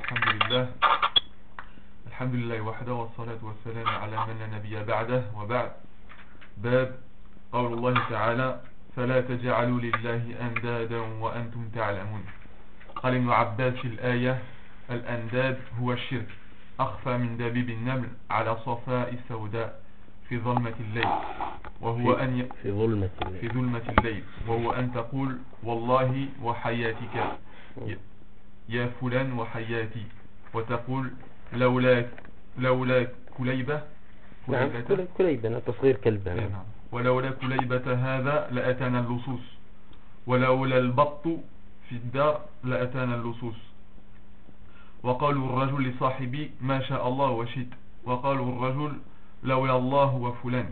الحمد لله وحده، والصلاة والسلام على من لا نبي بعده، وبعد. باب قول الله تعالى: فلا تجعلوا لله أندادا وأنتم تعلمون. قال ابن عباس في الآية: الأنداد هو الشرك، أخفى من دبيب النمل على صفاء السوداء في ظلمة الليل، وهو في ظلمة الليل، وهو أن تقول: والله وحياتك يا فلان وحياتي، وتقول: لولا كليبة كليبة تصغير كلبة. نعم. ولولا كليبة هذا لأتانا اللصوص، ولولا البط في الدار لأتانا اللصوص. وقالوا الرجل لصاحبي: ما شاء الله وشئت. وقالوا الرجل: لولا الله وفلان.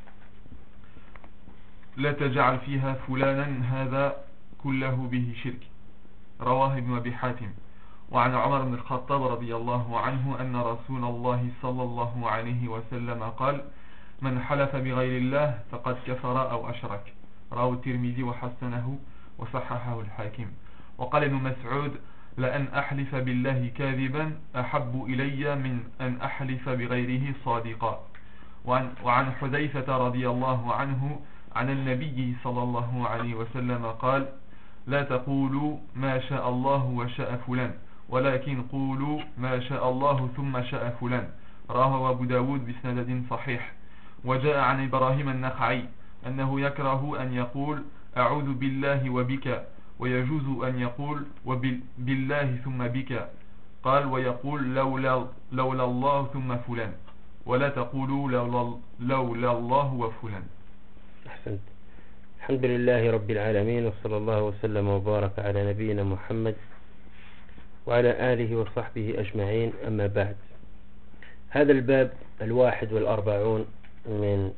لا تجعل فيها فلانا، هذا كله به شرك. رواه ابن أبي حاتم. وعن عمر بن الخطاب رضي الله عنه أن رسول الله صلى الله عليه وسلم قال: من حلف بغير الله فقد كفر أو أشرك. رواه الترمذي وحسنه وصححه الحاكم. وقال ابن مسعود: لأن أحلف بالله كاذبا أحب إلي من أن أحلف بغيره صادقا. وعن حذيفة رضي الله عنه عن النبي صلى الله عليه وسلم قال: لا تقولوا ما شاء الله وشاء فلان، ولكن قولوا ما شاء الله ثم شاء فلان. رواه أبو داود بسند صحيح. وجاء عن إبراهيم النخعي أنه يكره أن يقول: أعوذ بالله وبك، ويجوز أن يقول: وبالله ثم بك. قال: ويقول: لولا الله ثم فلان، ولا تقولوا لولا الله وفلان. أحسنت. الحمد لله رب العالمين، وصلى الله وسلم وبارك على نبينا محمد وعلى آله وصحبه أجمعين. أما بعد، هذا الباب 41 من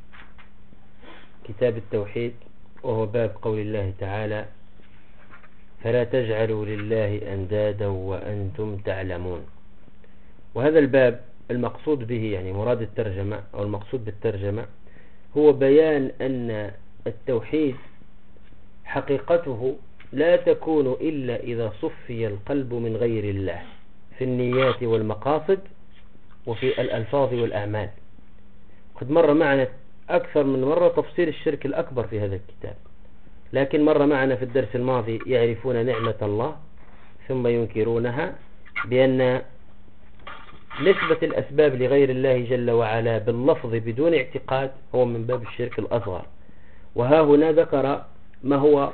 كتاب التوحيد، وهو باب قول الله تعالى: فلا تجعلوا لله أندادا وأنتم تعلمون. وهذا الباب المقصود به، يعني مراد الترجمة أو المقصود بالترجمة، هو بيان أن التوحيد حقيقته لا تكون إلا إذا صفي القلب من غير الله في النيات والمقاصد وفي الألفاظ والأعمال. قد مر معنا أكثر من مرة تفصيل الشرك الأكبر في هذا الكتاب، لكن مر معنا في الدرس الماضي: يعرفون نعمة الله ثم ينكرونها، بأن نسبة الأسباب لغير الله جل وعلا باللفظ بدون اعتقاد هو من باب الشرك الأصغر. وها هنا ذكر ما هو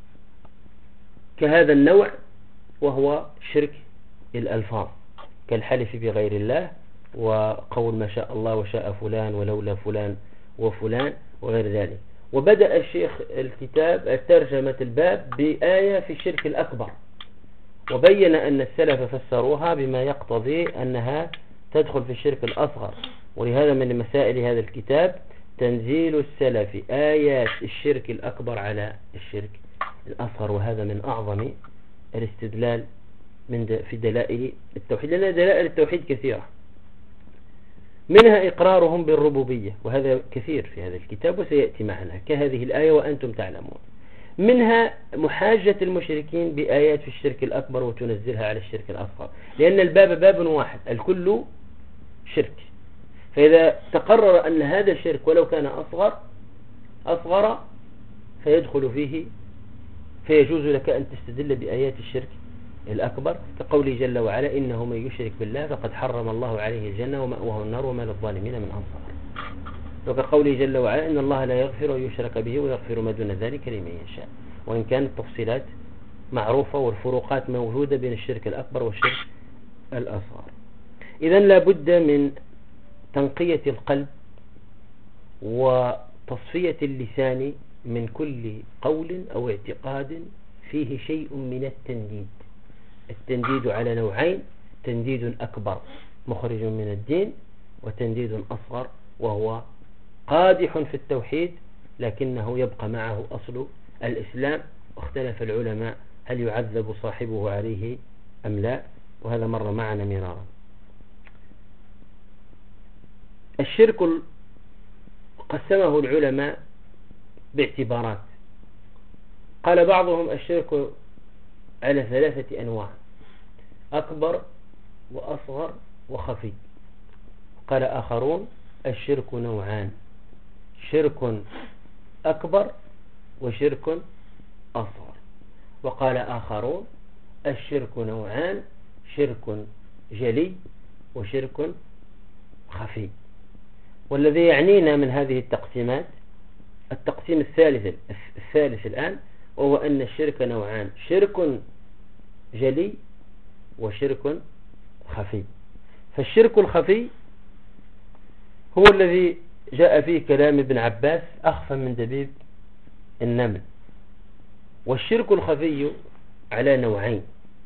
كهذا النوع، وهو شرك الألفاظ، كالحلف بغير الله، وقول ما شاء الله وشاء فلان، ولولا فلان وفلان، وغير ذلك. وبدأ الشيخ الكتاب ترجمة الباب بآية في الشرك الأكبر، وبين أن السلف فسروها بما يقتضي أنها تدخل في الشرك الأصغر. ولهذا من مسائل هذا الكتاب تنزيل السلف آيات الشرك الأكبر على الشرك الأصغر، وهذا من أعظم الاستدلال في دلائل التوحيد، لأن دلائل التوحيد كثيرة، منها إقرارهم بالربوبية، وهذا كثير في هذا الكتاب وسيأتي معنا، كهذه الآية وأنتم تعلمون. منها محاجة المشركين بآيات في الشرك الأكبر وتنزلها على الشرك الأصغر، لأن الباب باب واحد، الكل شرك. فإذا تقرر أن هذا الشرك ولو كان أصغر فيدخل فيه، فيجوز لك أن تستدل بآيات الشرك الأكبر، كقوله جل وعلا: إنه من يشرك بالله فقد حرم الله عليه الجنة ومأواه النار وما للظالمين من أنصار. وكقوله جل وعلا: إن الله لا يغفر أن يشرك به ويغفر ما دون ذلك لمن يشاء. وإن كانت التفصيلات معروفة والفروقات موجودة بين الشرك الأكبر والشرك الأصغر. إذن لا بد من تنقية القلب وتصفية اللسان من كل قول أو اعتقاد فيه شيء من التنديد. التنديد على نوعين: تنديد أكبر مخرج من الدين، وتنديد أصغر وهو قادح في التوحيد لكنه يبقى معه أصل الإسلام. واختلف العلماء هل يعذب صاحبه عليه أم لا، وهذا مر معنا مرارا. الشرك قسمه العلماء باعتبارات. قال بعضهم: الشرك على 3 أنواع. أكبر وأصغر وخفي. قال آخرون الشرك نوعان، شرك أكبر وشرك أصغر. وقال آخرون الشرك نوعان، شرك جلي وشرك خفي. والذي يعنينا من هذه التقسيمات التقسيم الثالث الآن، وهو أن الشرك نوعان، شرك جلي وشرك خفي. فالشرك الخفي هو الذي جاء فيه كلام ابن عباس أخفى من دبيب النمل. والشرك الخفي على نوعين،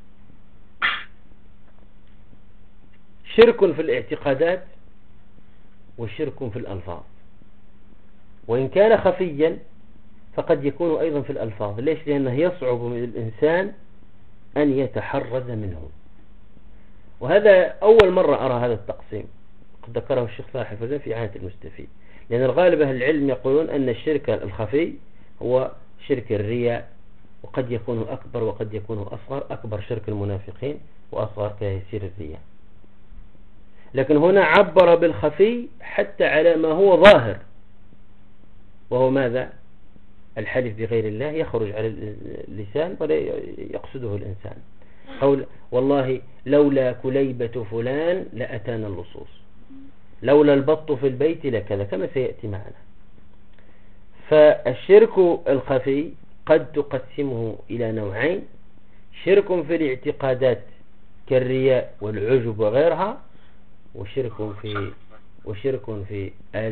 شرك في الاعتقادات وشرك في الألفاظ. وإن كان خفيا فقد يكون أيضا في الألفاظ. ليش؟ لأنه يصعب من الإنسان أن يتحرز منه. وهذا أول مرة أرى هذا التقسيم، قد ذكره الشيخ صالح الفوزان في عهد المستفيد. لأن الغالب أهل العلم يقولون أن الشرك الخفي هو شرك الرياء، وقد يكون أكبر وقد يكون أصغر. أكبر شرك المنافقين وأصغر كيسير الرياء. لكن هنا عبر بالخفي حتى على ما هو ظاهر، وهو ماذا؟ الحلف بغير الله يخرج على اللسان ولا يقصده الإنسان. قول والله لولا كليبة فلان لأتانا اللصوص، لولا البط في البيت لكذا، كما سيأتي معنا. فالشرك الخفي قد تقسمه إلى نوعين، شرك في الاعتقادات كالرياء والعجب وغيرها، وشرك في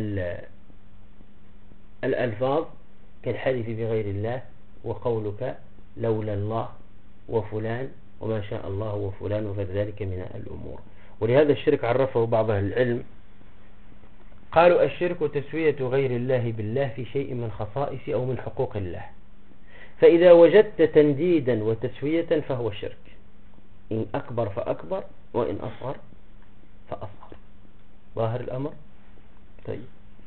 الألفاظ كالحلف بغير الله وقولك لولا الله وفلان وما شاء الله وفلان وغير ذلك من الأمور. ولهذا الشرك عرفه بعض أهل العلم، قالوا الشرك تسوية غير الله بالله في شيء من خصائص أو من حقوق الله. فإذا وجدت تنديدا وتسوية فهو شرك، إن أكبر فأكبر وإن أصغر فأصغر. ظاهر الأمر؟ طيب.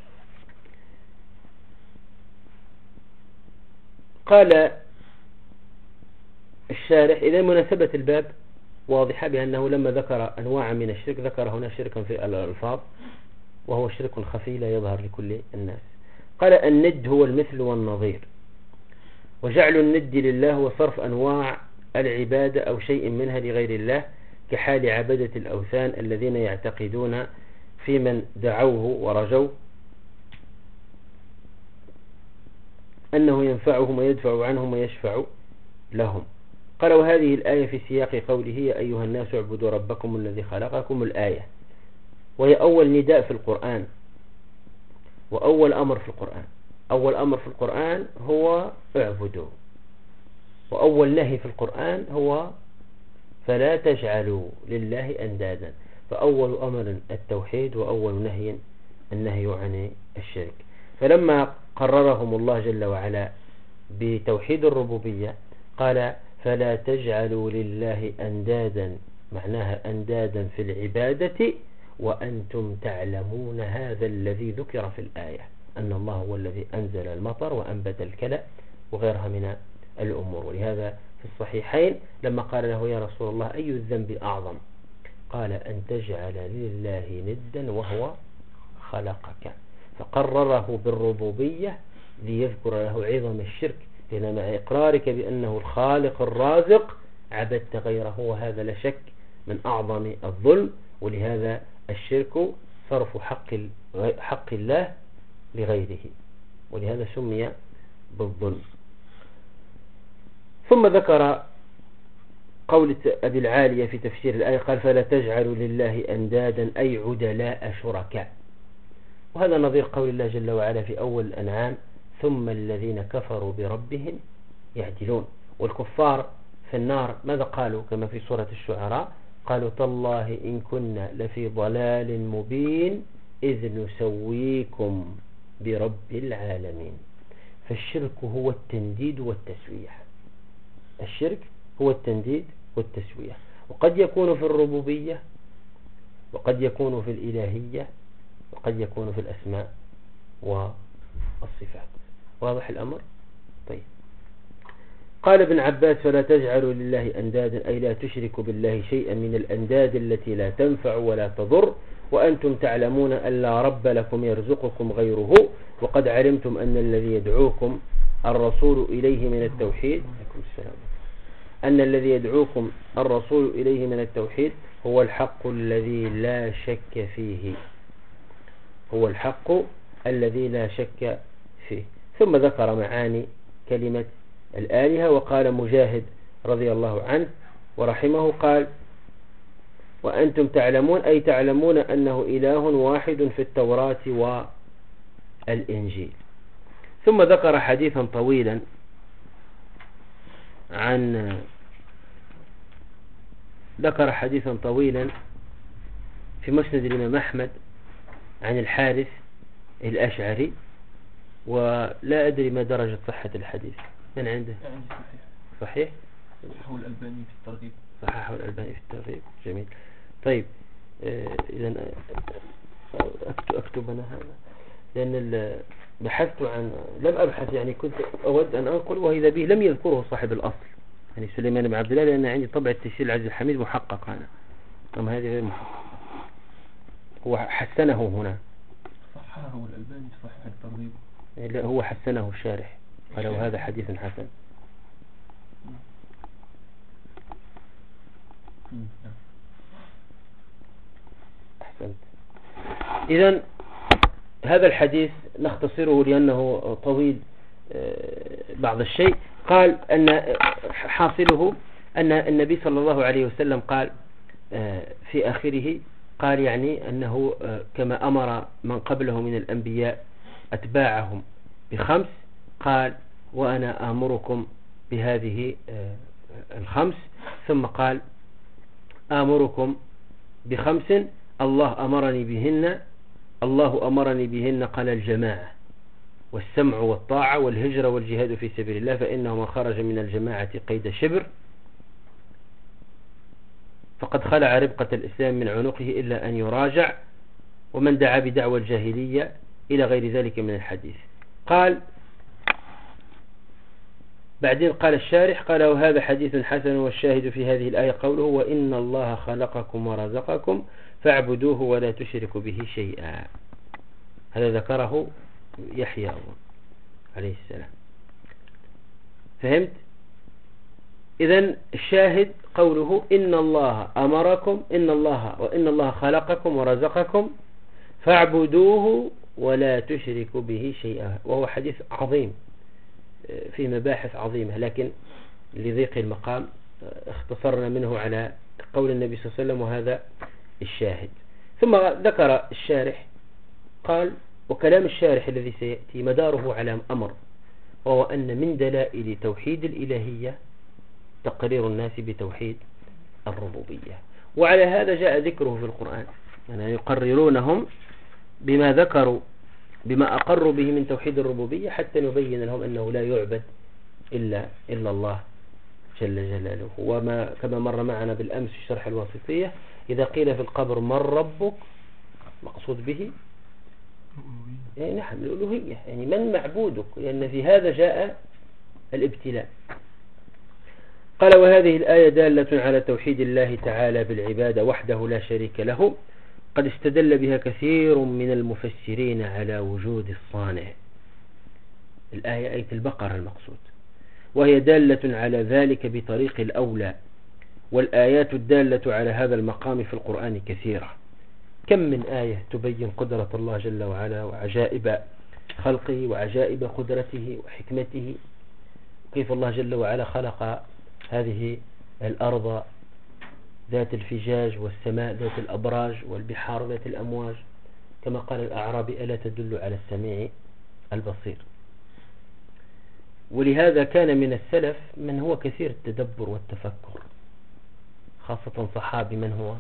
قال الشارح إذا مناسبة الباب واضحة، بأنه لما ذكر أنواع من الشرك ذكر هنا شركا في الألفاظ وهو شرك خفي لا يظهر لكل الناس. قال الند هو المثل والنظير، وجعل الند لله وصرف أنواع العبادة أو شيء منها لغير الله، كحال عبدة الأوثان الذين يعتقدون في من دعوه ورجوه أنه ينفعهم ويدفع عنهم ويشفع لهم. قال وهذه الآية في سياق قوله يا أيها الناس اعبدوا ربكم الذي خلقكم، الآية، وهي أول نداء في القرآن وأول أمر في القرآن. أول أمر في القرآن هو اعبدوا، وأول نهي في القرآن هو فلا تجعلوا لله أندادا. فأول أمر التوحيد، وأول نهي النهي عن الشرك. فلما قررهم الله جل وعلا بتوحيد الربوبية قال فلا تجعلوا لله أندادا، معناها أندادا في العبادة وأنتم تعلمون هذا الذي ذكر في الآية، أن الله هو الذي أنزل المطر وأنبت الكلى وغيرها من الأمور. ولهذا في الصحيحين لما قال له يا رسول الله أي الذنب أعظم؟ قال أن تجعل لله ندا وهو خلقك. فقرره بالربوبية ليذكر له عظم الشرك، لأن مع إقرارك بأنه الخالق الرازق عبدت غيره، وهذا لا شك من أعظم الظلم. ولهذا الشرك صرف حق الله لغيره، ولهذا سمي بالظلم. ثم ذكر قول أبي العالية في تفسير الآية قال فلا تجعلوا لله أندادا أي عدلاء شركاء، وهذا نظير قول الله جل وعلا في أول الأنعام ثم الذين كفروا بربهم يعدلون. والكفار في النار ماذا قالوا كما في سورة الشعراء؟ قالوا تالله إن كنا لفي ضلال مبين إذ نسويكم برب العالمين. فالشرك هو التنديد والتسوية، الشرك هو التنديد والتسوية، وقد يكون في الربوبية وقد يكون في الإلهية وقد يكون في الأسماء والصفات. واضح الأمر؟ طيب. قال ابن عباس فلا تجعلوا لله أندادا أي لا تشركوا بالله شيئا من الأنداد التي لا تنفع ولا تضر وأنتم تعلمون أن لا رب لكم يرزقكم غيره وقد علمتم أن الذي يدعوكم الرسول إليه من التوحيد أن الذي يدعوكم الرسول إليه من التوحيد هو الحق الذي لا شك فيه هو الحق الذي لا شك فيه. ثم ذكر معاني كلمة الآلهة وقال مجاهد رضي الله عنه ورحمه قال وأنتم تعلمون أي تعلمون أنه إله واحد في التوراة والإنجيل. ثم ذكر حديثا طويلا في مسند الإمام أحمد عن الحارث الأشعري ولا أدري ما درجة صحة الحديث. من عنده؟ صحيح؟ صححه الألباني في الترغيب. صححه الألباني في الترغيب. جميل. طيب إذن أكتب أنا هذا لأن بحثت عن لم أبحث يعني كنت أود أن أنقل وإذا به لم يذكره صاحب الأصل يعني سليمان بن عبد الله لأن عندي طبع التيسير العزيز الحميد محقق أنا أما هذه غير محقق. هو حسنه هنا صححه الألباني في صحيح الترغيب. لا هو حسنه الشارح قال وهذا حديث حسن. أحسنت. إذن هذا الحديث نختصره لأنه طويل بعض الشيء. قال أن حاصله أن النبي صلى الله عليه وسلم قال في آخره قال يعني أنه كما أمر من قبله من الأنبياء أتباعهم ب5 قال وأنا آمركم بهذه 5 ثم قال آمركم ب5 الله أمرني بهن قال الجماعة والسمع والطاعة والهجرة والجهاد في سبيل الله فإنه من خرج من الجماعة قيد شبر فقد خلع ربقة الإسلام من عنقه إلا أن يراجع ومن دعا بدعوى الجاهلية إلى غير ذلك من الحديث. قال بعدين قال الشارح قال وهذا حديث حسن والشاهد في هذه الآية قوله وإن الله خلقكم ورزقكم فاعبدوه ولا تشركوا به شيئا. هذا ذكره يحيى عليه السلام. فهمت؟ إذن الشاهد قوله إن الله أمركم وإن الله خلقكم ورزقكم فاعبدوه ولا تشركوا به شيئا وهو حديث عظيم في مباحث عظيمة لكن لضيق المقام اختصرنا منه على قول النبي صلى الله عليه وسلم وهذا الشاهد. ثم ذكر الشارح قال وكلام الشارح الذي سيأتي مداره على أمر وهو أن من دلائل توحيد الإلهية تقرير الناس بتوحيد الربوبية وعلى هذا جاء ذكره في القرآن يعني يقررونهم بما أقروا به من توحيد الربوبية حتى نبين لهم أنه لا يعبد إلا الله جل جلاله. وما كما مر معنا بالأمس في شرح الواسطية إذا قيل في القبر من ربك مقصود به يعني نحن الألوهية يعني من معبودك لأن في هذا جاء الابتلاء. قال وهذه الآية دالة على توحيد الله تعالى بالعبادة وحده لا شريك له قد استدل بها كثير من المفسرين على وجود الصانع. الآية آية البقرة المقصود وهي دالة على ذلك بطريق الأولى والآيات الدالة على هذا المقام في القرآن كثيرة. كم من آية تبين قدرة الله جل وعلا وعجائب خلقه وعجائب قدرته وحكمته كيف الله جل وعلا خلق هذه الأرض ذات الفجاج والسماء ذات الأبراج والبحار ذات الأمواج كما قال الأعرابي ألا تدل على السميع البصير. ولهذا كان من السلف من هو كثير التدبر والتفكر خاصة صحابي من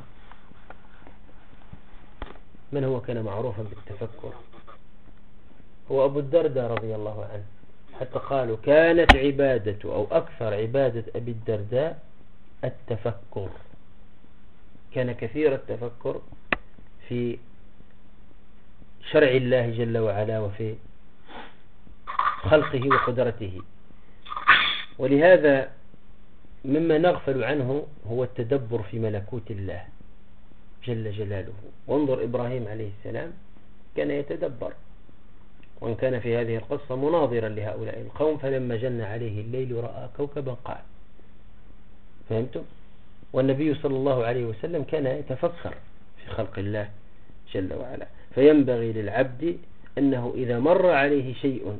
هو كان معروفا بالتفكر هو أبو الدرداء رضي الله عنه حتى قالوا كانت عبادة أو أكثر عبادة أبي الدرداء التفكر. كان كثير التفكر في شرع الله جل وعلا وفي خلقه وقدرته. ولهذا مما نغفل عنه هو التدبر في ملكوت الله جل جلاله. وانظر إبراهيم عليه السلام كان يتدبر، وإن كان في هذه القصة مناظرا لهؤلاء القوم، فلما جن عليه الليل رأى كوكبا قال. فهمتم؟ والنبي صلى الله عليه وسلم كان يتفكر في خلق الله جل وعلا. فينبغي للعبد أنه إذا مر عليه شيء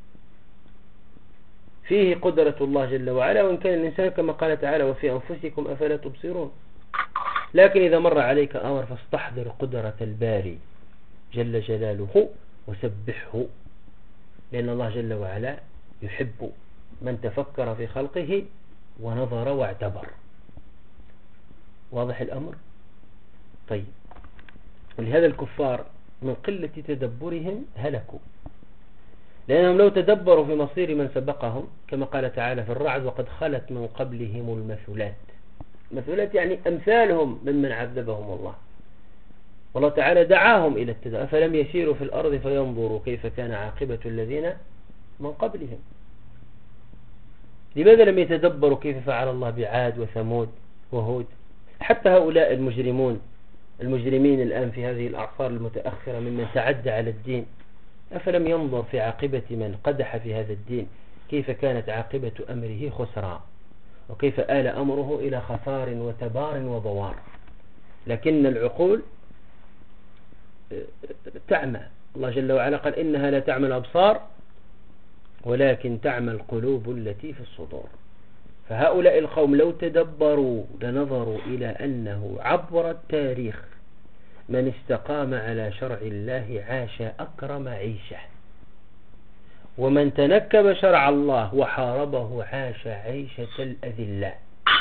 فيه قدرة الله جل وعلا، وإن كان الإنسان كما قال تعالى وفي أنفسكم أفلا تبصرون، لكن إذا مر عليك أمر فاستحضر قدرة الباري جل جلاله وسبحه، لأن الله جل وعلا يحب من تفكر في خلقه ونظر واعتبر. واضح الأمر؟ طيب، ولهذا الكفار من قلة تدبرهم هلكوا، لأنهم لو تدبروا في مصير من سبقهم كما قال تعالى في الرعد وقد خلت من قبلهم المثلات. مثلات يعني أمثالهم ممن عذبهم الله. والله تعالى دعاهم إلى التدبر، أفلم يسيروا في الأرض فينظروا كيف كان عاقبة الذين من قبلهم. لماذا لم يتدبروا كيف فعل الله بعاد وثمود وهود؟ حتى هؤلاء المجرمين الآن في هذه الأعصار المتأخرة ممن تعدى على الدين، أفلم ينظر في عاقبة من قدح في هذا الدين كيف كانت عاقبة أمره خسران، وكيف آل أمره إلى خسار وتبار وضوار. لكن العقول تعمى. الله جل وعلا قال إنها لا تعمى الأبصار ولكن تعمى القلوب التي في الصدور. فهؤلاء القوم لو تدبروا لنظروا إلى أنه عبر التاريخ من استقام على شرع الله عاش أكرم عيشه، ومن تنكب شرع الله وحاربه عاش عيشة الأذلاء.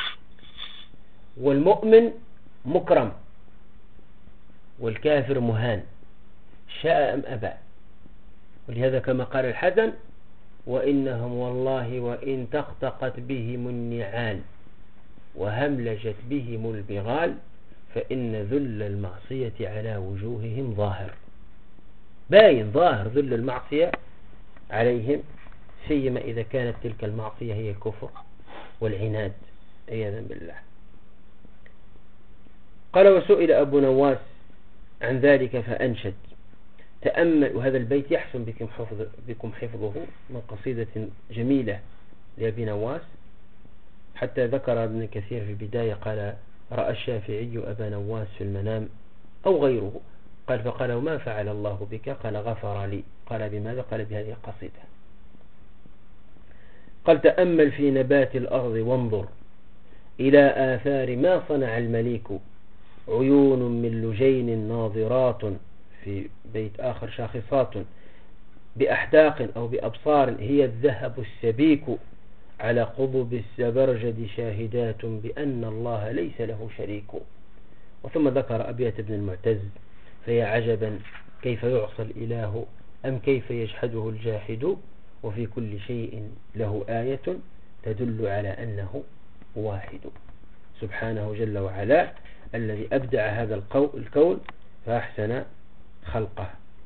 والمؤمن مكرم والكافر مهان شاء أم أبى. ولهذا كما قال الحسن وإنهم والله وإن تختقت بهم النعال وهملجت بهم البغال فإن ذل المعصية على وجوههم ظاهر. باين ظاهر ذل المعصية عليهم، سيما إذا كانت تلك المعصية هي الكفر والعناد عياذا بالله. قال وسئل أبو نواس عن ذلك فأنشد تأمل. وهذا البيت يحسن بكم حفظه من قصيدة جميلة لأبي نواس، حتى ذكر ابن كثير في البداية قال رأى الشافعي أبا نواس في المنام أو غيره، قال فقال ما فعل الله بك؟ قال غفر لي. قال بماذا؟ قال بهذه القصيدة. قال تأمل في نبات الأرض وانظر إلى آثار ما صنع المليك، عيون من لجين ناظرات، في بيت آخر شاخصات، بأحداق أو بأبصار هي الذهب السبيك، على قضب الزبرجد شاهدات بأن الله ليس له شريك. وثم ذكر أبيات ابن المعتز فيا عجبا كيف يعصى الإله أم كيف يجحده الجاحد، وفي كل شيء له آية تدل على أنه واحد. سبحانه جل وعلا الذي أبدع هذا الكون فأحسن خلقه،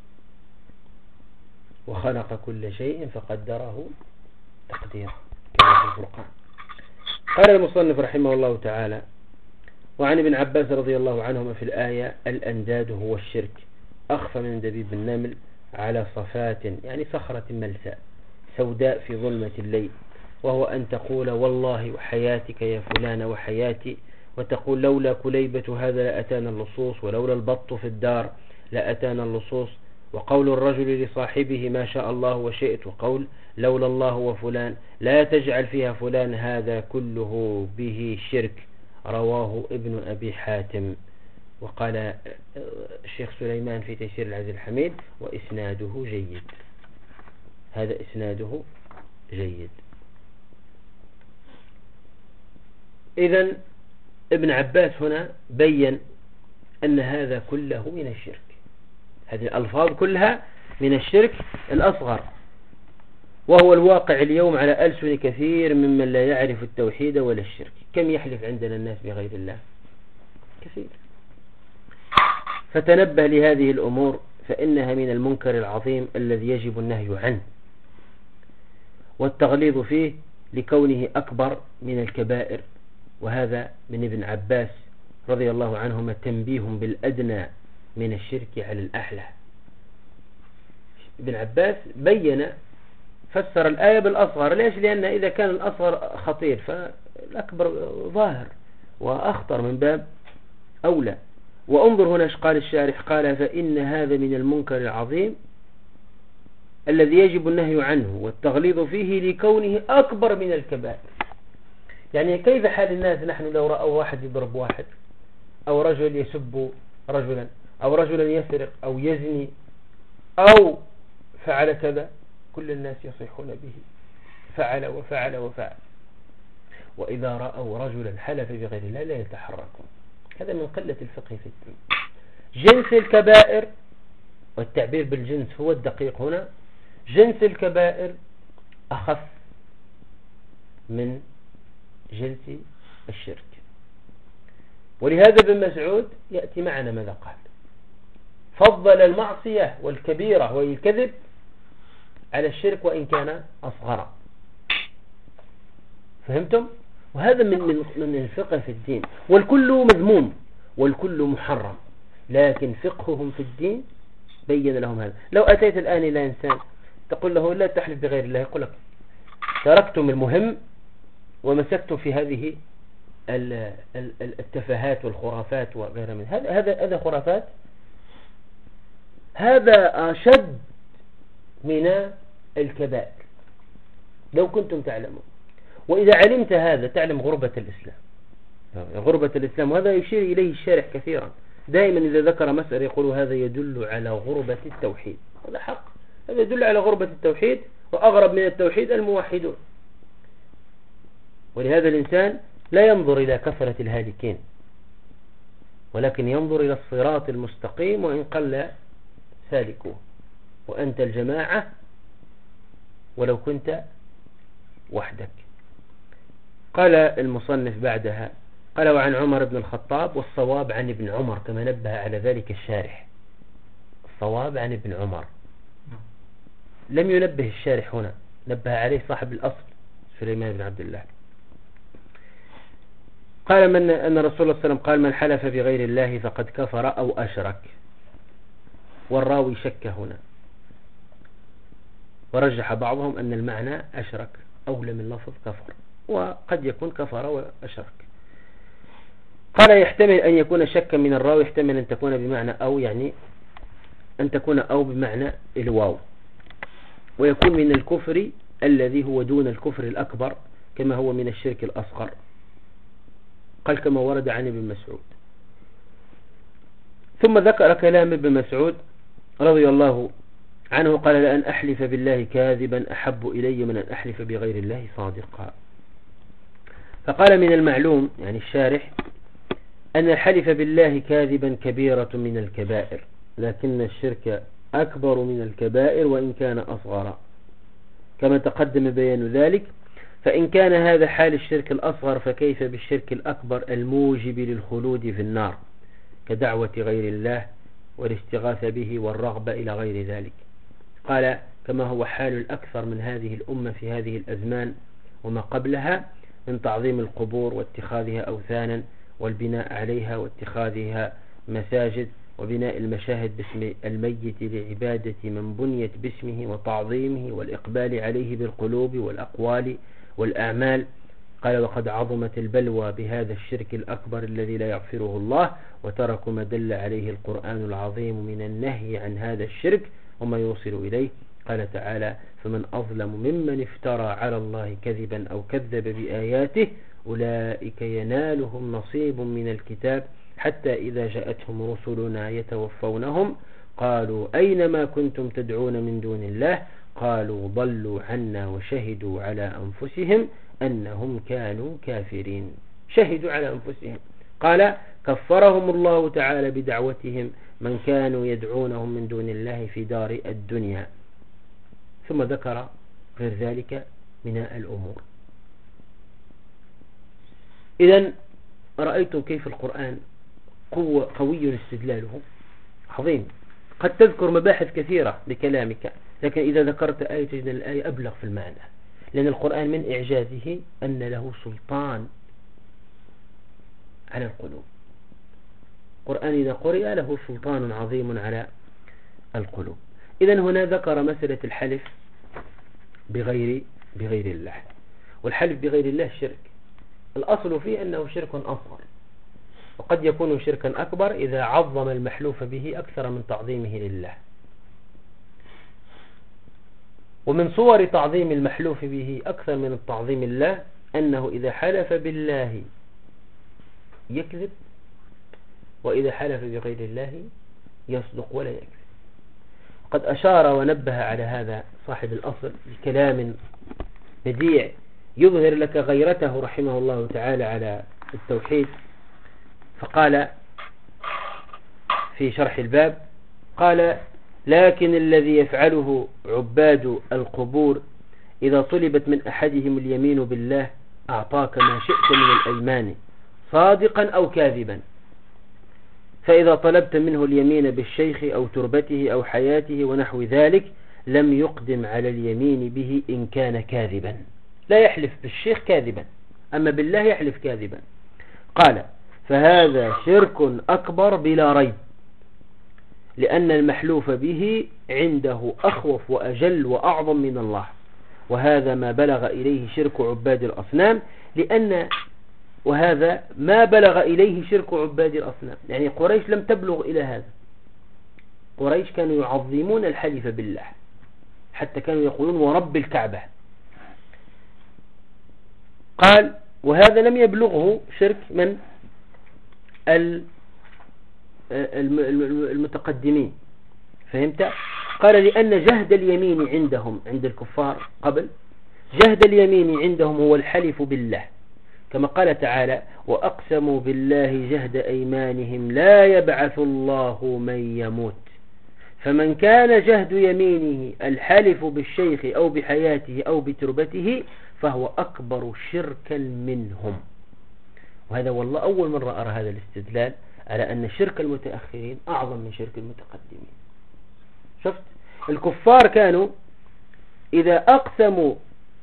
وخلق كل شيء فقدره تقديرا كما في الفرقان. قال المصنف رحمه الله تعالى وعن ابن عباس رضي الله عنهما في الآية الأنداد هو الشرك أخفى من دبيب النمل على صفات يعني صخرة ملساء سوداء في ظلمة الليل، وهو أن تقول والله وحياتك يا فلان وحياتي، وتقول لولا كليبة هذا لأتانا اللصوص، ولولا البط في الدار لأتانا اللصوص، وقول الرجل لصاحبه ما شاء الله وشئت، وقول لولا الله وفلان، لا تجعل فيها فلان، هذا كله به شرك. رواه ابن أبي حاتم. وقال الشيخ سليمان في تيسير العزيز الحميد وإسناده جيد. هذا إسناده جيد. إذن ابن عباس هنا بين أن هذا كله من الشرك، هذه الألفاظ كلها من الشرك الأصغر، وهو الواقع اليوم على ألسن كثير ممن لا يعرف التوحيد ولا الشرك. كم يحلف عندنا الناس بغير الله؟ كثير. فتنبه لهذه الأمور فإنها من المنكر العظيم الذي يجب النهي عنه والتغليظ فيه، لكونه أكبر من الكبائر. وهذا من ابن عباس رضي الله عنهما تنبيه بالأدنى من الشرك على الأعلى. ابن عباس بين فسر الآية بالأصغر. ليش؟ لأن إذا كان الأصغر خطير فالأكبر ظاهر وأخطر من باب أولى. وانظر هنا ايش قال الشارح، قال فإن هذا من المنكر العظيم الذي يجب النهي عنه والتغليظ فيه لكونه أكبر من الكبائر. يعني كيف حال الناس نحن لو رأوا واحد يضرب واحد، أو رجل يسب رجلا، أو رجلا يسرق أو يزني أو فعل كذا، كل الناس يصيحون به فعل وفعل وفعل. وإذا رأوا رجلا حلف بغير الله لا يتحركون. هذا من قلة الفقه في الدين. جنس الكبائر، والتعبير بالجنس هو الدقيق هنا، جنس الكبائر أخف من جنس الشرك. ولهذا ابن مسعود يأتي معنا ماذا قال، فضل المعصية والكبيرة وهي الكذب على الشرك وإن كان أصغر. فهمتم؟ وهذا من الفقه في الدين. والكل مذموم والكل محرم، لكن فقههم في الدين بين لهم هذا. لو أتيت الآن إلى إنسان تقول له لا تحلف بغير الله، يقول لك تركتم المهم ومسكتم في هذه التفاهات والخرافات وغيرها من هذا خرافات. هذا أشد من الكبائر لو كنتم تعلمون. وإذا علمت هذا تعلم غربة الإسلام، غربة الإسلام. وهذا يشير إليه الشارح كثيرا. دائما إذا ذكر مسألة يقول هذا يدل على غربة التوحيد. هذا حق، هذا يدل على غربة التوحيد. وأغرب من التوحيد الموحدون. ولهذا الإنسان لا ينظر إلى كثرة الهالكين، ولكن ينظر إلى الصراط المستقيم وإن قل سالكوه. وأنت الجماعة ولو كنت وحدك. قال المصنف بعدها، قال وعن عمر بن الخطاب، والصواب عن ابن عمر، كما نبه على ذلك الشارح. الصواب عن ابن عمر، لم ينبه الشارح هنا، نبه عليه صاحب الأصل سليمان بن عبد الله. قال أن رسول الله صلى الله عليه وسلم قال من حلف بغير الله فقد كفر أو أشرك. والراوي شك هنا، ورجح بعضهم أن المعنى أشرك أولى من لفظ كفر، وقد يكون كفر وأشرك. قال يحتمل أن يكون شكا من الراوي، يحتمل أن تكون بمعنى أو، يعني أن تكون أو بمعنى الواو، ويكون من الكفر الذي هو دون الكفر الأكبر كما هو من الشرك الأصغر. قال كما ورد عن ابن مسعود. ثم ذكر كلام ابن مسعود رضي الله عنه، قال لأن أحلف بالله كاذبا أحب إلي من أن أحلف بغير الله صادقا. فقال من المعلوم، يعني الشارح، أن الحلف بالله كاذبا كبيرة من الكبائر، لكن الشرك أكبر من الكبائر وإن كان أصغر، كما تقدم بيان ذلك. فإن كان هذا حال الشرك الأصغر فكيف بالشرك الأكبر الموجب للخلود في النار، كدعوة غير الله والاستغاثة به والرغبة إلى غير ذلك. قال كما هو حال الأكثر من هذه الأمة في هذه الأزمان وما قبلها من تعظيم القبور واتخاذها أوثانا والبناء عليها واتخاذها مساجد وبناء المشاهد باسم الميت لعبادة من بنيت باسمه وتعظيمه والإقبال عليه بالقلوب والأقوال والأعمال. قال وقد عظمت البلوى بهذا الشرك الأكبر الذي لا يغفره الله، وتركوا ما دل عليه القرآن العظيم من النهي عن هذا الشرك وما يوصل إليه. قال تعالى فمن أظلم ممن افترى على الله كذبا أو كذب بآياته أولئك ينالهم نصيب من الكتاب حتى إذا جاءتهم رسلنا يتوفونهم قالوا أين ما كنتم تدعون من دون الله قالوا ضلوا عنا وشهدوا على أنفسهم أنهم كانوا كافرين. شهدوا على أنفسهم. قال كفرهم الله تعالى بدعوتهم من كانوا يدعونهم من دون الله في دار الدنيا. ثم ذكر غير ذلك من الأمور. إذن رأيتم كيف القرآن قوي استدلاله عظيم. قد تذكر مباحث كثيرة بكلامك، لكن إذا ذكرت آية تجد الآية أبلغ في المعنى. لأن القرآن من إعجازه أن له سلطان على القلوب. القرآن إذا قرئ له سلطان عظيم على القلوب. إذن هنا ذكر مسألة الحلف بغير الله، والحلف بغير الله شرك. الأصل فيه أنه شرك أصغر، وقد يكون شركا أكبر إذا عظم المحلوف به أكثر من تعظيمه لله. ومن صور تعظيم المحلوف به أكثر من التعظيم الله أنه إذا حلف بالله يكذب، وإذا حلف بغير الله يصدق ولا يكذب. قد أشار ونبه على هذا صاحب الأصل بكلام بديع يظهر لك غيرته رحمه الله تعالى على التوحيد. فقال في شرح الباب، قال: لكن الذي يفعله عباد القبور إذا طلبت من أحدهم اليمين بالله أعطاك ما شئت من الأيمان صادقا أو كاذبا، فإذا طلبت منه اليمين بالشيخ أو تربته أو حياته ونحو ذلك لم يقدم على اليمين به إن كان كاذبا. لا يحلف بالشيخ كاذبا، أما بالله يحلف كاذبا. قال: فهذا شرك أكبر بلا ريب، لأن المحلوف به عنده أخوف وأجل وأعظم من الله، وهذا ما بلغ إليه شرك عباد الأصنام. وهذا ما بلغ إليه شرك عباد الأصنام، يعني قريش لم تبلغ إلى هذا. قريش كانوا يعظمون الحلف بالله، حتى كانوا يقولون ورب الكعبة. قال: وهذا لم يبلغه شرك من المتقدمين. فهمت؟ قال: لأن جهد اليمين عندهم، عند الكفار قبل، جهد اليمين عندهم هو الحلف بالله، كما قال تعالى: وأقسموا بالله جهد أيمانهم لا يبعث الله من يموت. فمن كان جهد يمينه الحلف بالشيخ أو بحياته أو بتربته فهو أكبر شركا منهم. وهذا والله أول مرة أرى هذا الاستدلال على أن شرك المتأخرين أعظم من شرك المتقدمين. شفت؟ الكفار كانوا إذا أقسموا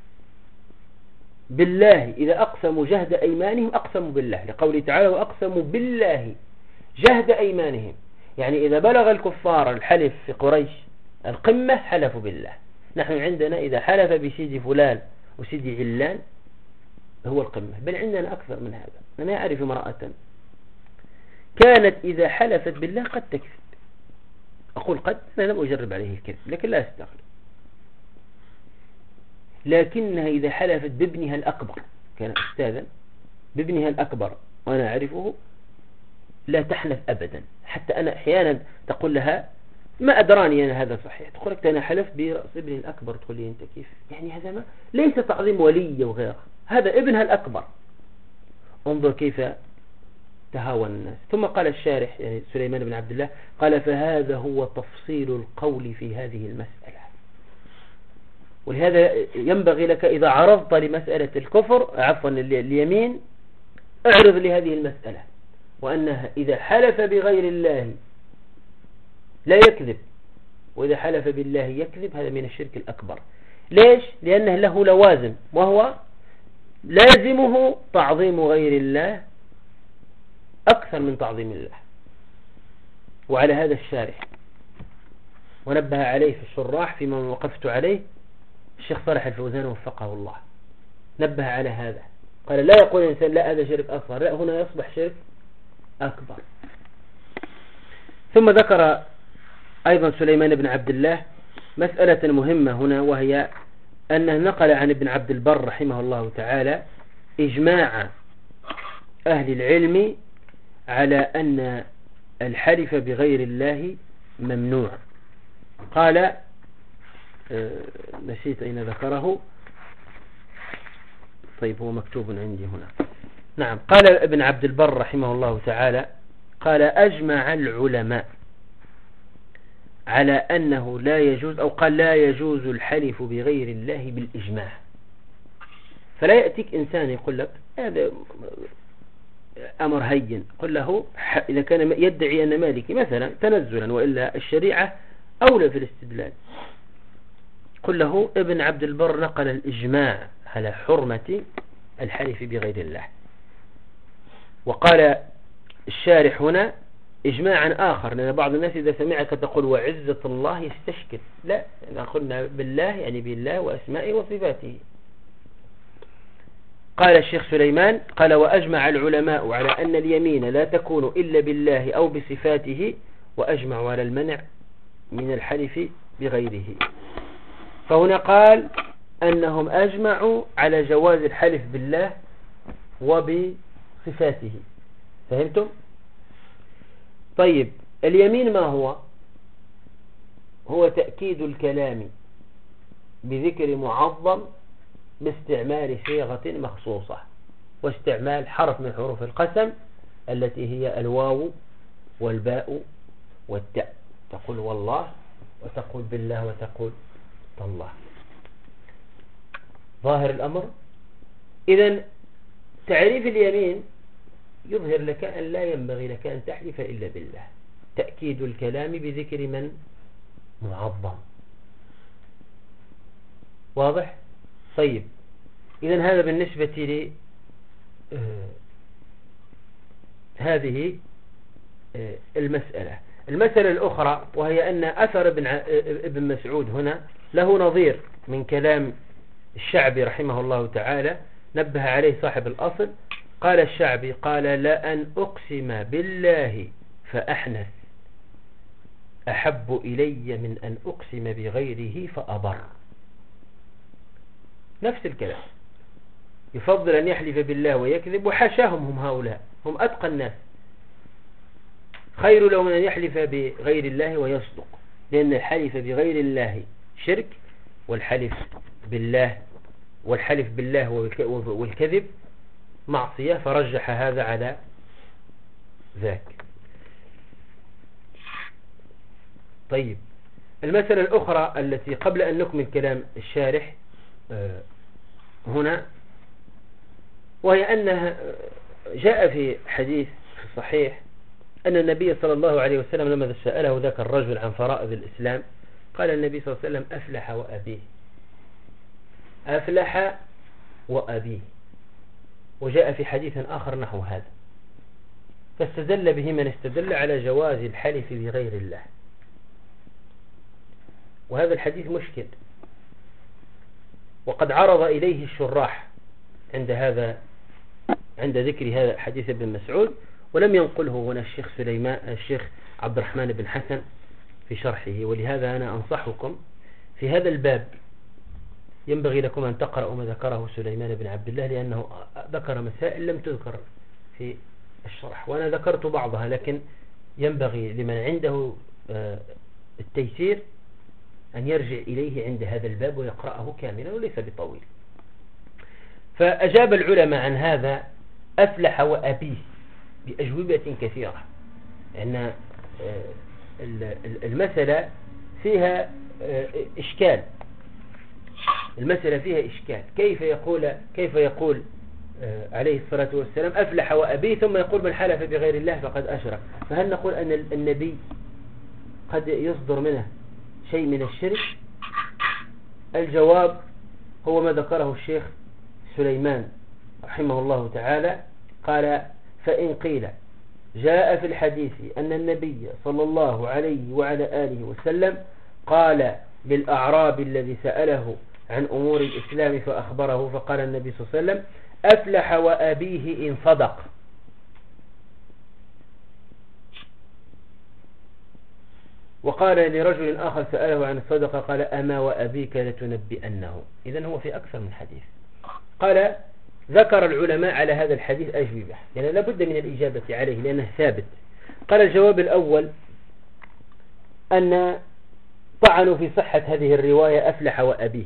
بالله، إذا أقسموا جهد أيمانهم أقسموا بالله، لقوله تعالى: وأقسموا بالله جهد أيمانهم. يعني إذا بلغ الكفار الحلف في قريش القمة حلفوا بالله. نحن عندنا إذا حلف بسيدي فلان وسيدي علان هو القمة، بل عندنا أكثر من هذا. أنا أعرف امرأة كانت إذا حلفت بالله قد تكذب. أقول قد، أنا لم أجرب عليه الكذب لكن لا أستغرب. لكنها إذا حلفت بابنها الأكبر، كان أستاذا بابنها الأكبر وأنا أعرفه، لا تحلف أبدا. حتى أنا أحيانا تقول لها: ما أدراني أنا هذا صحيح. تقول لك: أنا حلف برأس ابني الأكبر. تقول لي: أنت كيف؟ يعني هذا ما ليس تعظيم ولي وغيره، هذا ابنها الأكبر. انظر كيف تهاون الناس. ثم قال الشارح يعني سليمان بن عبد الله، قال: فهذا هو تفصيل القول في هذه المسألة. ولهذا ينبغي لك إذا عرضت لمسألة الكفر اليمين اعرض لهذه المسألة، وأنها إذا حلف بغير الله لا يكذب، وإذا حلف بالله يكذب، هذا من الشرك الأكبر. ليش؟ لأنه له لوازم، وهو لازمه تعظيم غير الله أكثر من تعظيم الله. وعلى هذا الشارح ونبه عليه في الشراح فيما وقفت عليه الشيخ صالح الفوزان وفقه الله، نبه على هذا. قال: لا يقول الإنسان لا هذا شرك أصغر، لا، هنا يصبح شرك أكبر. ثم ذكر أيضا سليمان بن عبد الله مسألة مهمة هنا، وهي أنه نقل عن ابن عبد البر رحمه الله تعالى إجماع أهل العلم على أن الحلف بغير الله ممنوع. قال، نسيت أين ذكره، طيب هو مكتوب عندي هنا. نعم، قال ابن عبد البر رحمه الله تعالى، قال: أجمع العلماء على أنه لا يجوز، أو قال: لا يجوز الحلف بغير الله بالإجماع. فلا يأتيك إنسان يقول لك هذا أمر هين، قل له إذا كان يدعي أن مالكي مثلا تنزلا، وإلا الشريعة أولى في الاستدلال. قل له ابن عبد البر نقل الإجماع على حرمة الحلف بغير الله. وقال الشارح هنا إجماعا آخر، لأن بعض الناس إذا سمعك تقول وعزة الله يستشكل، لا، قلنا بالله يعني بالله وأسمائه وصفاته. قال الشيخ سليمان قال وأجمع العلماء على أن اليمين لا تكون إلا بالله أو بصفاته، وأجمعوا على المنع من الحلف بغيره. فهنا قال أنهم أجمعوا على جواز الحلف بالله وبصفاته. فهمتم؟ طيب اليمين ما هو؟ هو تأكيد الكلام بذكر معظم باستعمال صيغة مخصوصة، واستعمال حرف من حروف القسم التي هي الواو والباء والتاء. تقول والله، وتقول بالله، وتقول تالله. ظاهر الأمر. إذن تعريف اليمين يظهر لك أن لا ينبغي لك أن تحلف إلا بالله، تأكيد الكلام بذكر من معظم. واضح؟ طيب إذن هذا بالنسبة لي هذه المسألة. المسألة الأخرى وهي أن أثر ابن مسعود هنا له نظير من كلام الشعبي رحمه الله تعالى، نبه عليه صاحب الأصل. قال الشعبي قال لأن أقسم بالله فأحنث أحب إلي من أن أقسم بغيره فأبر. نفس الكلام، يفضل أن يحلف بالله ويكذب، وحاشاهم هم هؤلاء، هم أتقى الناس. خير له من أن يحلف بغير الله ويصدق، لأن الحلف بغير الله شرك، والحلف بالله والكذب معصية، فرجح هذا على ذاك. طيب المسألة الأخرى التي قبل أن نكمل كلام الشارح هنا، وهي أنها جاء في حديث في الصحيح أن النبي صلى الله عليه وسلم لما سأله ذاك الرجل عن فرائض الإسلام، قال النبي صلى الله عليه وسلم أفلح وأبيه، أفلح وأبيه. وجاء في حديث آخر نحو هذا، فاستدل به من استدل على جواز الحلف بغير الله. وهذا الحديث مشكل، وقد عرض إليه الشراح عند ذكر هذا حديث ابن مسعود، ولم ينقله هنا الشيخ عبد الرحمن بن حسن في شرحه. ولهذا أنا أنصحكم في هذا الباب ينبغي لكم أن تقرأوا ما ذكره سليمان بن عبد الله، لأنه ذكر مسائل لم تذكر في الشرح، وأنا ذكرت بعضها، لكن ينبغي لمن عنده التيسير أن يرجع إليه عند هذا الباب ويقرأه كاملا وليس بطويل. فأجاب العلماء عن هذا أفلح وأبيه بأجوبة كثيرة، لأن المسألة فيها إشكال. المسألة فيها إشكال، كيف يقول عليه الصلاة والسلام أفلح وأبيه، ثم يقول من حلف بغير الله فقد أشرك؟ فهل نقول أن النبي قد يصدر منه شيء من الشرك؟ الجواب هو ما ذكره الشيخ سليمان رحمه الله تعالى. قال فإن قيل جاء في الحديث أن النبي صلى الله عليه وعلى آله وسلم قال للأعراب الذي سأله عن أمور الإسلام فأخبره، فقال النبي صلى الله عليه وسلم أفلح وأبيه إن صدق. وقال لرجل آخر سأله عن الصدقة قال أما وأبيك لتنبئنه. إذن هو في أكثر من حديث. قال ذكر العلماء على هذا الحديث أجوبة، يعني لابد من الإجابة عليه لأنه ثابت. قال الجواب الأول أن طعنوا في صحة هذه الرواية أفلح وأبيه،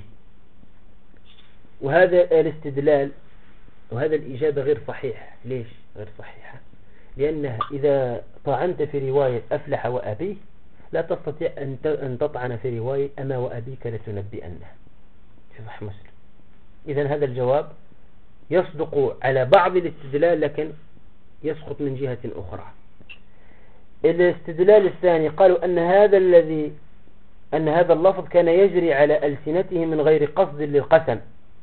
وهذا الاستدلال وهذا الإجابة غير صحيح. ليش غير صحيحة؟ لأنه إذا طعنت في رواية أفلح وأبيه لا تستطيع أن تطعن في رواية أما وأبيك لتنبئنه في صحيح مسلم. إذن هذا الجواب يصدق على بعض الاستدلال لكن يسقط من جهة أخرى. الاستدلال الثاني قالوا أن هذا الذي أن هذا اللفظ كان يجري على ألسنته من غير قصد للقسم،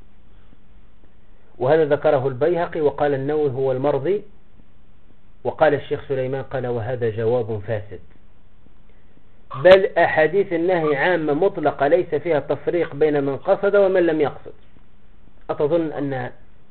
وهذا ذكره البيهقي، وقال النووي هو المرضي، وقال الشيخ سليمان قال وهذا جواب فاسد. بل أحاديث النهي عامة مطلقة ليس فيها تفريق بين من قصد ومن لم يقصد. أتظن أن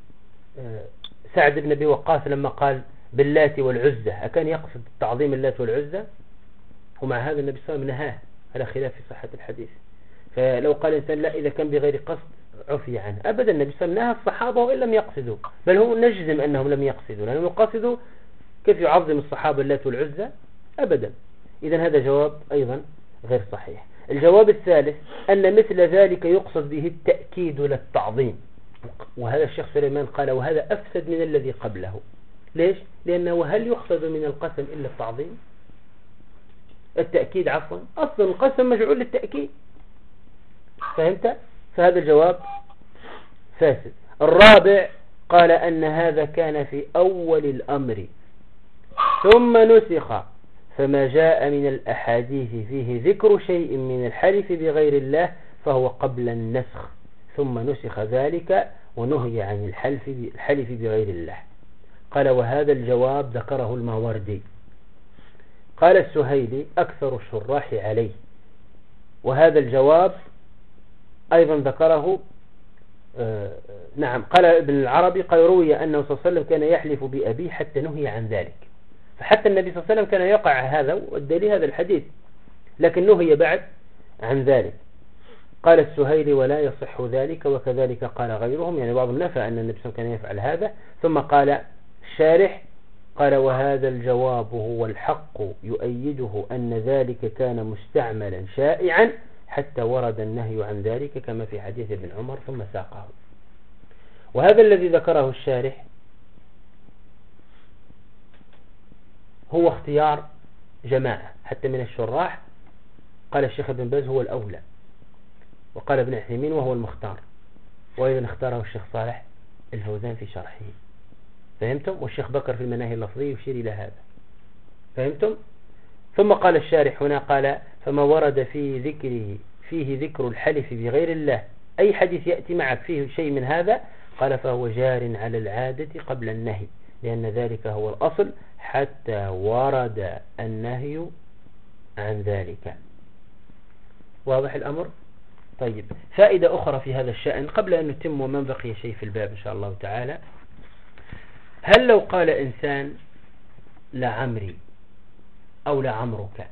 سعد بن أبي وقاص لما قال باللات والعزة أكان يقصد تعظيم اللات والعزة؟ ومع هذا النبي صلى الله عليه وسلم نهاه على خلاف في صحة الحديث. فلو قال إنسان لا إذا كان بغير قصد عفي عنه، أبدا النبي صلى الله عليه وسلم نهى الصحابة وإن لم يقصدوا، بل هم نجزم أنهم لم يقصدوا، لأنهم قصدوا كيف يعظم الصحابة اللات والعزة؟ أبدا. إذن هذا جواب أيضا غير صحيح. الجواب الثالث أن مثل ذلك يقصد به التأكيد للتعظيم، وهذا الشيخ سليمان قال وهذا أفسد من الذي قبله. ليش؟ لأنه هل يقصد من القسم إلا التعظيم؟ التأكيد عفوا، أصلا القسم مجعول للتأكيد، فهمت؟ فهذا الجواب فاسد. الرابع قال أن هذا كان في أول الأمر ثم نسخ، فما جاء من الأحاديث فيه ذكر شيء من الحلف بغير الله فهو قبل النسخ، ثم نسخ ذلك ونهي عن الحلف بغير الله. قال وهذا الجواب ذكره الماوردي. قال السهيلي أكثر الشراح عليه، وهذا الجواب أيضا ذكره نعم. قال ابن العربي قال روي أنه صلى الله عليه وسلم كان يحلف بأبيه حتى نهي عن ذلك، فحتى النبي صلى الله عليه وسلم كان يقع هذا، والدليل هذا الحديث، لكن نهي بعد عن ذلك. قال السهيلي ولا يصح ذلك، وكذلك قال غيرهم، يعني بعضهم نفى أن النبي صلى الله عليه وسلم كان يفعل هذا. ثم قال الشارح قال وهذا الجواب هو الحق يؤيده أن ذلك كان مستعملا شائعا حتى ورد النهي عن ذلك كما في حديث ابن عمر، ثم ساقه. وهذا الذي ذكره الشارح هو اختيار جماعة حتى من الشراح. قال الشيخ ابن باز هو الأولى، وقال ابن عثيمين وهو المختار، وأيضا اختاره الشيخ صالح الفوزان في شرحه. فهمتم؟ والشيخ بكر في المناهي اللفظية يشير إلى هذا. فهمتم؟ ثم قال الشارح هنا قال فما ورد فيه ذكر الحلف بغير الله، أي حديث يأتي معك فيه شيء من هذا، قال فهو جار على العادة قبل النهي، لأن ذلك هو الأصل حتى ورد النهي عن ذلك. واضح الأمر؟ طيب، فائدة أخرى في هذا الشأن قبل أن نتم ومن بقي شيء في الباب إن شاء الله تعالى. هل لو قال إنسان لعمري أو لعمرك،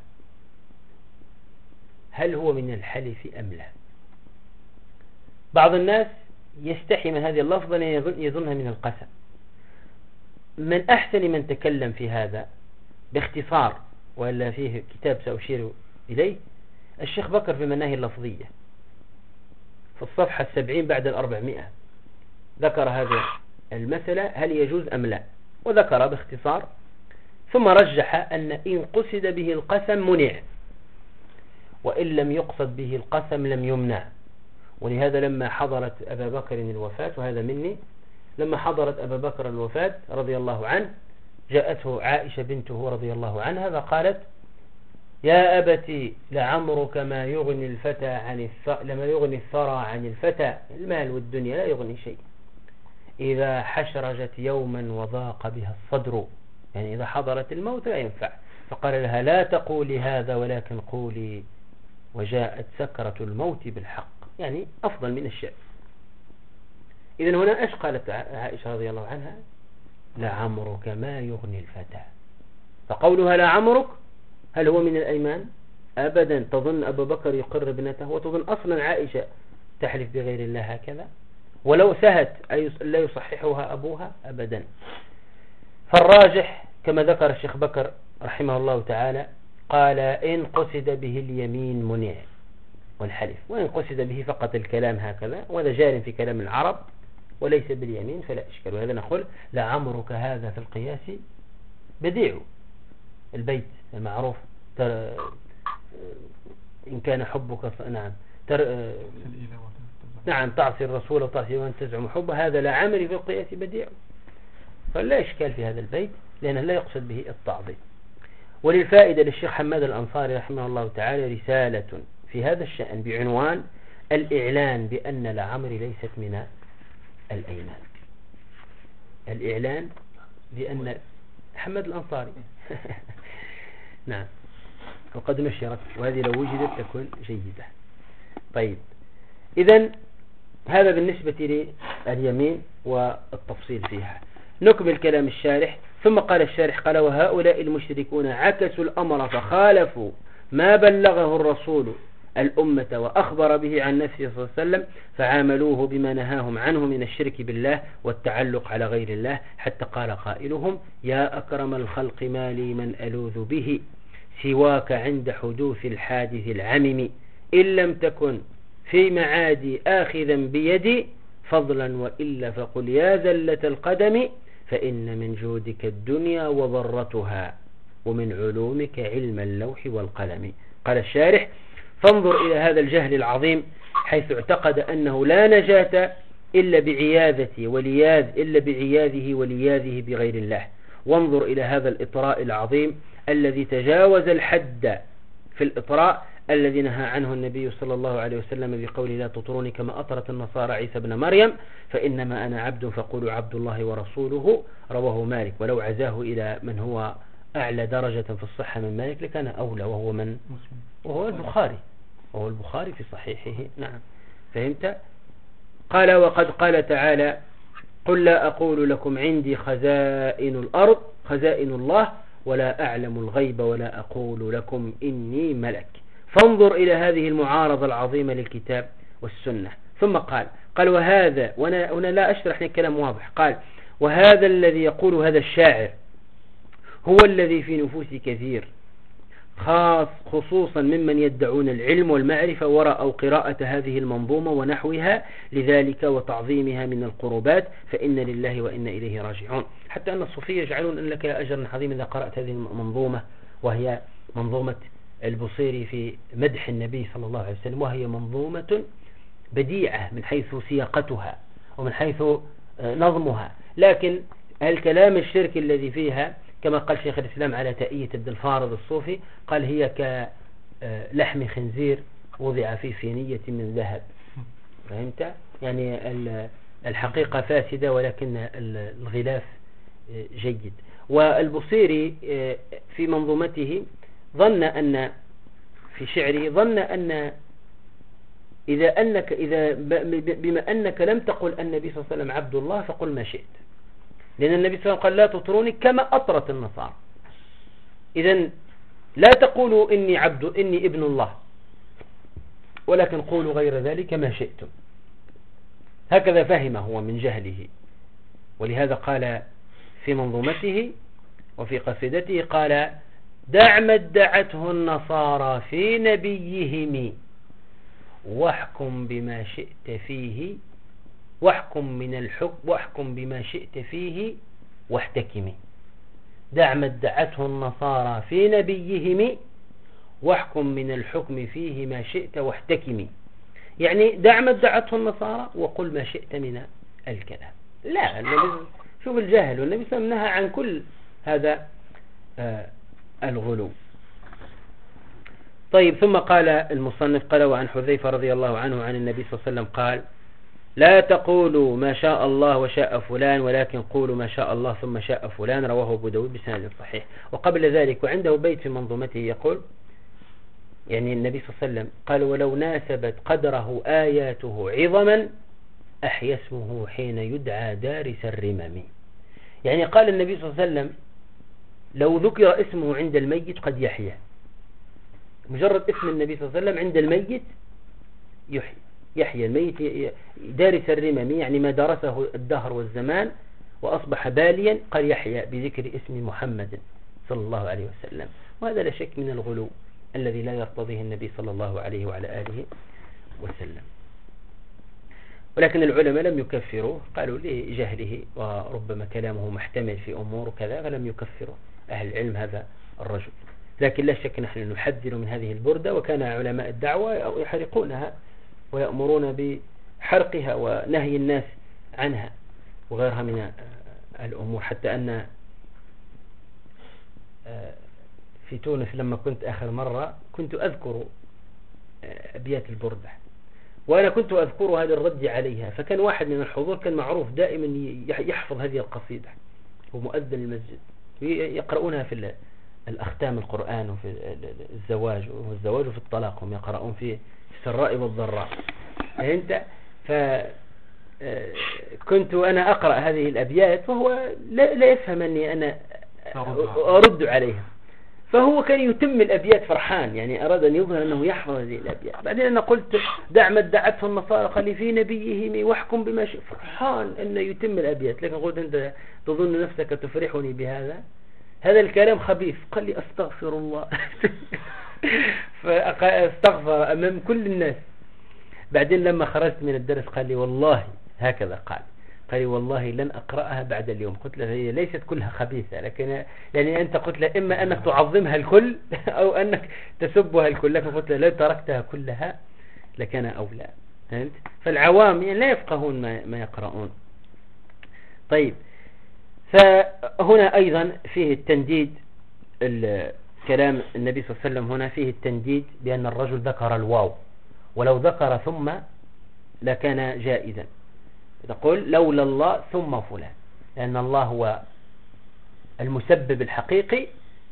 هل هو من الحلف أم لا؟ بعض الناس يستحي من هذه اللفظة يظنها من القسم. من أحسن من تكلم في هذا باختصار، وإلا فيه كتاب سأشير إليه، الشيخ بكر في المناهي اللفظية في الصفحة 70 بعد 400 ذكر هذه المسألة هل يجوز أم لا، وذكر باختصار، ثم رجح أن إن قصد به القسم منع، وإن لم يقصد به القسم لم يمنع. ولهذا لما حضرت أبا بكر الوفاة، وهذا مني، لما حضرت أبا بكر الوفاة رضي الله عنه جاءته عائشة بنته رضي الله عنها فقالت يا أبتي لعمرك ما يغني الفتى لما يغني الثرى عن الفتى، المال والدنيا لا يغني شيء، إذا حشرجت يوما وضاق بها الصدر، يعني إذا حضرت الموت لا ينفع. فقال لها لا تقولي هذا ولكن قولي وجاءت سكرة الموت بالحق، يعني أفضل من الشعر. إذن هنا إيش قالت عائشة رضي الله عنها؟ لعمرك ما يغني الفتى. فقولها لعمرك هل هو من الأيمان؟ أبدا. تظن أبو بكر يقر ابنته؟ وتظن أصلا عائشة تحلف بغير الله هكذا؟ ولو سهت لا يصححها أبوها؟ أبدا. فالراجح كما ذكر الشيخ بكر رحمه الله تعالى قال إن قصد به اليمين منع والحلف، وإن قصد به فقط الكلام هكذا، وهذا جار في كلام العرب وليس باليمين فلا إشكال. وهذا نقول لعمرك هذا في القياس بديع، البيت المعروف إن كان حبك نعم تعصي الرسول وتعصي وأن تزعم حبه، هذا لعمري في القياس بديع، فلا إشكال في هذا البيت لأنه لا يقصد به التعظيم. وللفائدة للشيخ حماد الأنصاري رحمه الله تعالى رسالة في هذا الشأن بعنوان الإعلان بأن العمر ليست من الأيمان. الإعلان بأن محمد الأنصاري نعم، وقد نشرت، وهذه لو وجدت تكون جيدة. طيب، إذن هذا بالنسبة لليمين والتفصيل فيها. نكمل كلام الشارح. ثم قال الشارح قال: وهؤلاء المشركون عكسوا الأمر فخالفوا ما بلغه الرسول الأمة وأخبر به عن نفسه صلى الله عليه وسلم، فعاملوه بما نهاهم عنه من الشرك بالله والتعلق على غير الله، حتى قال قائلهم: يا أكرم الخلق ما لي من ألوذ به سواك عند حدوث الحادث العمم، إن لم تكن في معادي آخذا بيدي فضلا وإلا فقل يا زلة القدم، فإن من جودك الدنيا وضرتها ومن علومك علم اللوح والقلم. قال الشارح: فانظر إلى هذا الجهل العظيم، حيث اعتقد أنه لا نجاة إلا بعياذه ولياذه بغير الله. وانظر إلى هذا الإطراء العظيم الذي تجاوز الحد في الإطراء الذي نهى عنه النبي صلى الله عليه وسلم بقوله: لا تطروني كما أطرت النصارى عيسى بن مريم، فإنما أنا عبد فقولوا عبد الله ورسوله. رواه مالك. ولو عزاه إلى من هو أعلى درجة في الصحة من مالك لكان أولى، وهو من؟ وهو البخاري. وهو البخاري في صحيحه. نعم، فهمت؟ قال: وقد قال تعالى: قل لا أقول لكم عندي خزائن الله ولا أعلم الغيب ولا أقول لكم إني ملك. فانظر إلى هذه المعارضة العظيمة للكتاب والسنة. ثم قال وهذا، هنا لا أشرح الكلام واضح، قال: وهذا الذي يقول هذا الشاعر هو الذي في نفوس كثير، خصوصا ممن يدعون العلم والمعرفة ورأوا قراءة هذه المنظومة ونحوها لذلك وتعظيمها من القربات، فإن لله وإن إليه راجعون. حتى أن الصوفية يجعلون أن لك أجر عظيم إذا قرأت هذه المنظومة، وهي منظومة البصيري في مدح النبي صلى الله عليه وسلم، وهي منظومة بديعة من حيث سياقتها ومن حيث نظمها، لكن الكلام الشرك الذي فيها كما قال شيخ الإسلام على تأية عبد الفارض الصوفي، قال: هي كلحم خنزير وضع في فينية من ذهب. فهمت؟ يعني الحقيقة فاسدة ولكن الغلاف جيد. والبصيري في منظومته ظن أن في شعره بما أنك لم تقل النبي صلى الله عليه وسلم عبد الله فقل ما شئت، لأن النبي صلى الله عليه وسلم قال: لا تطروني كما أطرت النصارى. إذن لا تقولوا إني ابن الله، ولكن قولوا غير ذلك ما شئتم. هكذا فهم هو من جهله. ولهذا قال في منظومته وفي قصيدته قال: دع ما ادعته النصارى في نبيهم واحكم بما شئت فيه، واحكم بما شئت فيه واحتكمي. دع ما ادعته النصارى في نبيهم واحكم من الحكم فيه ما شئت واحتكمي. يعني دع ما ادعته النصارى وقل ما شئت من الكلام. لا، شوف الجاهل، والنبي صلى الله عليه وسلم نهى عن كل هذا الغلو. طيب، ثم قال المصنف: قال: وعن حذيفة رضي الله عنه عن النبي صلى الله عليه وسلم قال: لا تقولوا ما شاء الله وشاء فلان، ولكن قولوا ما شاء الله ثم شاء فلان. رواه أبو داود بسند صحيح. وقبل ذلك وعنده بيت في منظومته يقول، يعني النبي صلى الله عليه وسلم قال: ولو ناسبت قدره آياته عظما أحيا اسمه حين يدعى دارس الرمم. يعني قال النبي صلى الله عليه وسلم: لو ذكر اسمه عند الميت قد يحيا. مجرد اسم النبي صلى الله عليه وسلم عند الميت يحيى الميت. دارس الرمم يعني ما درسه الدهر والزمان وأصبح باليا، قال يحيى بذكر اسم محمد صلى الله عليه وسلم. وهذا لا شك من الغلو الذي لا يرتضيه النبي صلى الله عليه وعلى آله وسلم. ولكن العلماء لم يكفروه، قالوا لجهله وربما كلامه محتمل في أمور وكذا، فلم يكفروا أهل العلم هذا الرجل. لكن لا شك نحن نحذر من هذه البردة، وكان علماء الدعوة يحرقونها ويأمرون بحرقها ونهي الناس عنها وغيرها من الأمور. حتى أن في تونس لما كنت آخر مرة كنت أذكر أبيات البردة، وأنا كنت أذكرها للرد عليها، فكان واحد من الحضور كان معروف دائما يحفظ هذه القصيدة، هو مؤذن المسجد، يقرؤونها في الأختام القرآن وفي الزواج في الطلاق، هم يقرؤون في السراء والضراء. فهمت؟ فكنت أنا أقرأ هذه الأبيات وهو لا يفهم أني أنا أرد عليها، فهو كان يتم الأبيات فرحان، يعني أراد أن يظهر أنه يحفظ هذه الأبيات. بعدين أنا قلت دع ما ادعته النصارى خلي في نبيهم واحكم بما شئ، فرحان أنه يتم الأبيات. لكن قلت أنت تظن نفسك تفرحني بهذا؟ هذا الكلام خبيث. قال لي أستغفر الله. فاستغفر أمام كل الناس. بعدين لما خرجت من الدرس قال لي والله هكذا قال لي والله لن أقرأها بعد اليوم. قلت له هي ليست كلها خبيثة، لكن يعني أنت قلت له إما أنك تعظمها الكل أو أنك تسبها الكل، لكن قلت له لو تركتها كلها لكان أولى. فهمت؟ فالعوام يعني لا يفقهون ما يقرؤون. طيب، فهنا أيضا فيه التنديد، كلام النبي صلى الله عليه وسلم هنا فيه التنديد بأن الرجل ذكر الواو، ولو ذكر ثم لكان جائزا. تقول لولا الله ثم فلان، لأن الله هو المسبب الحقيقي،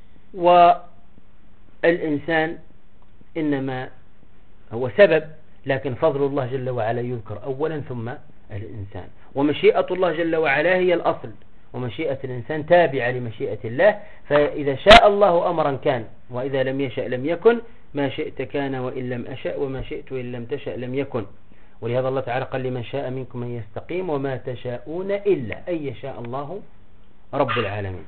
والإنسان إنما هو سبب، لكن فضل الله جل وعلا يذكر أولا ثم الإنسان، ومشيئة الله جل وعلا هي الأصل، ومشيئة الإنسان تابعة لمشيئة الله. فإذا شاء الله أمرا كان، وإذا لم يشأ لم يكن، ما شئت كان وإن لم أشأ، وما شئت وإن لم تشأ لم يكن. ولهذا الله تعالى قال لمن شاء منكم أن يستقيم وما تشاءون إلا أن يشاء الله رب العالمين.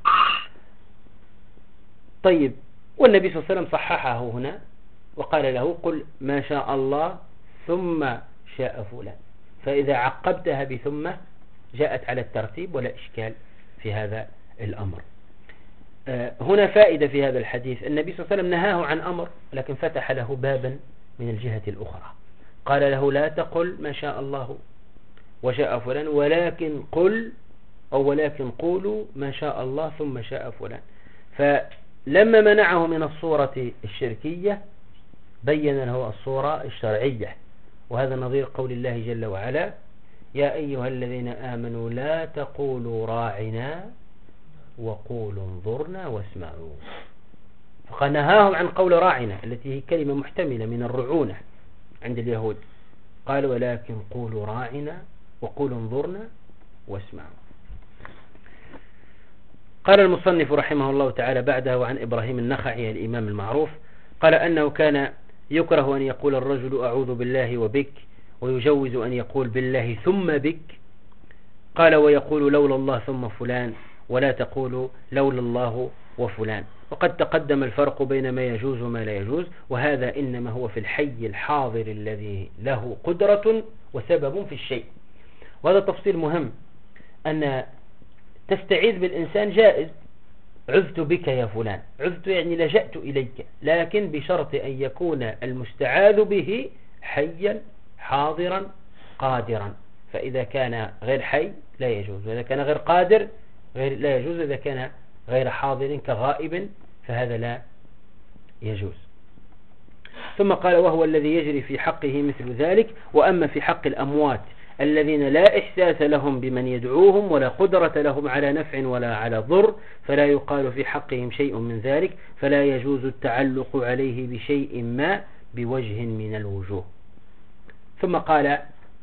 طيب، والنبي صلى الله عليه وسلم صححه هنا وقال له قل ما شاء الله ثم شاء فلان، فإذا عقبتها بثم جاءت على الترتيب ولا إشكال في هذا الأمر. هنا فائدة في هذا الحديث، النبي صلى الله عليه وسلم نهاه عن أمر لكن فتح له بابا من الجهة الأخرى، قال له لا تقل ما شاء الله وشاء فلان، ولكن قل أو ولكن قولوا ما شاء الله ثم شاء فلان. فلما منعه من الصورة الشركية بين له الصورة الشرعية، وهذا نظير قول الله جل وعلا يا أيها الذين آمنوا لا تقولوا راعنا وقولوا انظرنا واسمعوا. فقال نهاهم عن قول راعنا التي هي كلمة محتملة من الرعونة عند اليهود، قال ولكن قولوا راعنا وقولوا انظرنا واسمعوا. قال المصنف رحمه الله تعالى بعده عن إبراهيم النخعي الإمام المعروف قال أنه كان يكره أن يقول الرجل أعوذ بالله وبك، ويجوز أن يقول بالله ثم بك. قال ويقول لولا الله ثم فلان، ولا تقول لولا الله وفلان. وقد تقدم الفرق بين ما يجوز وما لا يجوز، وهذا إنما هو في الحي الحاضر الذي له قدرة وسبب في الشيء. وهذا تفصيل مهم، أن تستعيذ بالإنسان جائز، عذت بك يا فلان، عذت يعني لجأت إليك، لكن بشرط أن يكون المستعاذ به حيا حاضرا قادرا. فإذا كان غير حي لا يجوز، وإذا كان غير قادر لا يجوز، إذا كان غير حاضر كغائب فهذا لا يجوز. ثم قال وهو الذي يجري في حقه مثل ذلك. وأما في حق الأموات الذين لا إحساس لهم بمن يدعوهم ولا قدرة لهم على نفع ولا على ضر، فلا يقال في حقهم شيء من ذلك، فلا يجوز التعلق عليه بشيء ما بوجه من الوجوه. ثم قال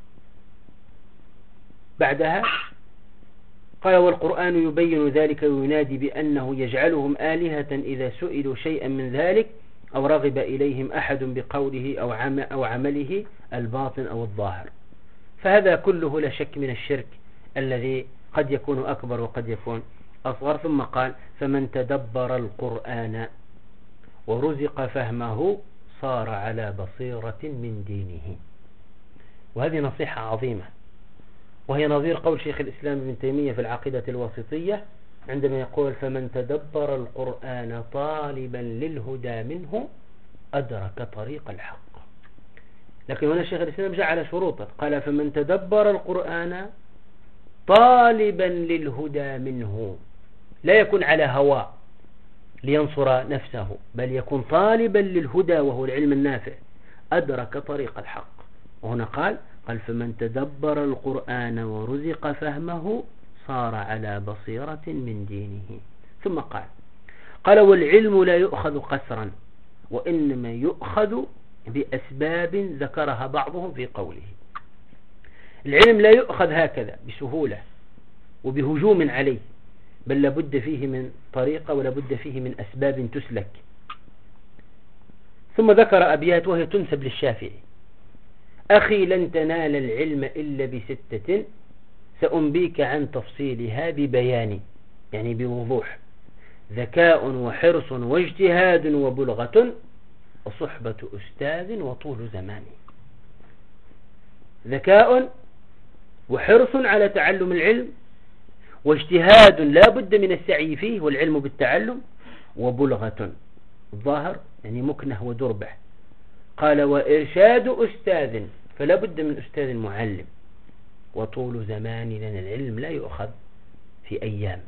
بعدها قال والقرآن يبين ذلك وينادي بأنه يجعلهم آلهة إذا سئلوا شيئا من ذلك أو رغب إليهم أحد بقوله أو عمله الباطن أو الظاهر. فهذا كله لا شك من الشرك الذي قد يكون أكبر وقد يكون أصغر. ثم قال فمن تدبر القرآن ورزق فهمه صار على بصيرة من دينه. وهذه نصيحة عظيمة، وهي نظير قول شيخ الإسلام ابن تيمية في العقيدة الواسطية عندما يقول فمن تدبر القرآن طالبا للهدى منه أدرك طريق الحق. لكن هنا شيخ الإسلام جعل شروطا، قال فمن تدبر القرآن طالبا للهدى منه، لا يكون على هوى لينصر نفسه، بل يكون طالبا للهدى وهو العلم النافع، أدرك طريق الحق. وهنا قال فمن تدبر القرآن ورزق فهمه صار على بصيرة من دينه. ثم قال والعلم لا يؤخذ قسرا، وإنما يؤخذ بأسباب ذكرها بعضهم في قوله. العلم لا يؤخذ هكذا بسهولة وبهجوم عليه، بل لابد فيه من طريقة ولابد فيه من أسباب تسلك. ثم ذكر أبيات وهي تنسب للشافعي: أخي لن تنال العلم إلا بستة، سأنبيك عن تفصيلها ببيان، يعني بوضوح: ذكاء وحرص واجتهاد وبلغة، وصحبة أستاذ وطول زمان. ذكاء وحرص على تعلم العلم، واجتهاد لا بد من السعي فيه والعلم بالتعلم، وبلغة الظاهر يعني مكنه ودربة. قال وإرشاد أستاذ، فلا بد من أستاذ معلم، وطول زمان، لأن العلم لا يؤخذ في أيام،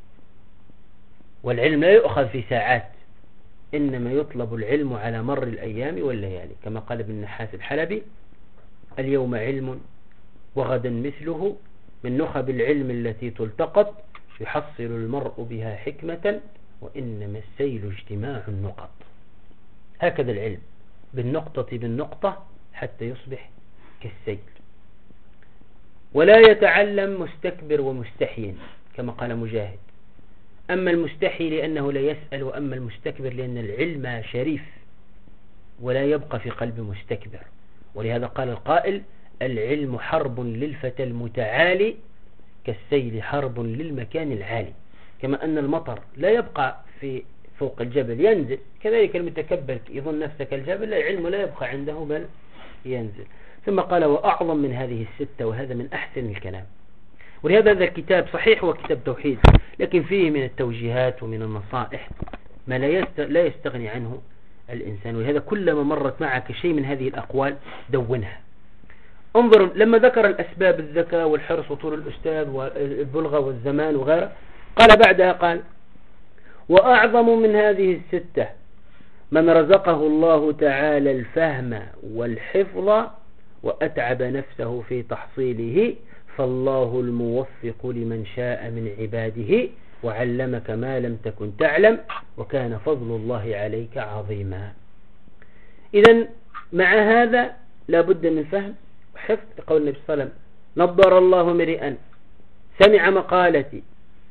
والعلم لا يؤخذ في ساعات، إنما يطلب العلم على مر الأيام والليالي، كما قال ابن النحاس الحلبي: اليوم علم وغدا مثله، من نخب العلم التي تلتقط، يحصل المرء بها حكمة، وإنما السيل اجتماع النقط. هكذا العلم بالنقطة بالنقطة حتى يصبح كالسيل. ولا يتعلم مستكبر ومستحي، كما قال مجاهد: أما المستحي لأنه لا يسأل، وأما المستكبر لأن العلم شريف ولا يبقى في قلب مستكبر. ولهذا قال القائل: العلم حرب للفتى المتعالي، كالسيل حرب للمكان العالي. كما أن المطر لا يبقى في فوق الجبل، ينزل، كذلك المتكبر يظن نفسه كالجبل، العلم لا يبقى عنده بل ينزل. ثم قال: وأعظم من هذه الستة، وهذا من أحسن الكلام. ولهذا هذا الكتاب صحيح هو كتاب توحيد، لكن فيه من التوجيهات ومن النصائح ما لا يستغني عنه الإنسان. ولهذا كلما مرت معك شيء من هذه الأقوال دونها. انظروا لما ذكر الأسباب: الذكاء والحرص وطول الأستاذ والبلغة والزمان وغيره، قال بعدها وأعظم من هذه الستة من رزقه الله تعالى الفهم والحفظ وأتعب نفسه في تحصيله، فالله الموفق لمن شاء من عباده، وعلمك ما لم تكن تعلم، وكان فضل الله عليك عظيما. إذن مع هذا لا بد من فهم وحفظ، لقول النبي صلى الله عليه وسلم: نضر الله امرئا سمع مقالتي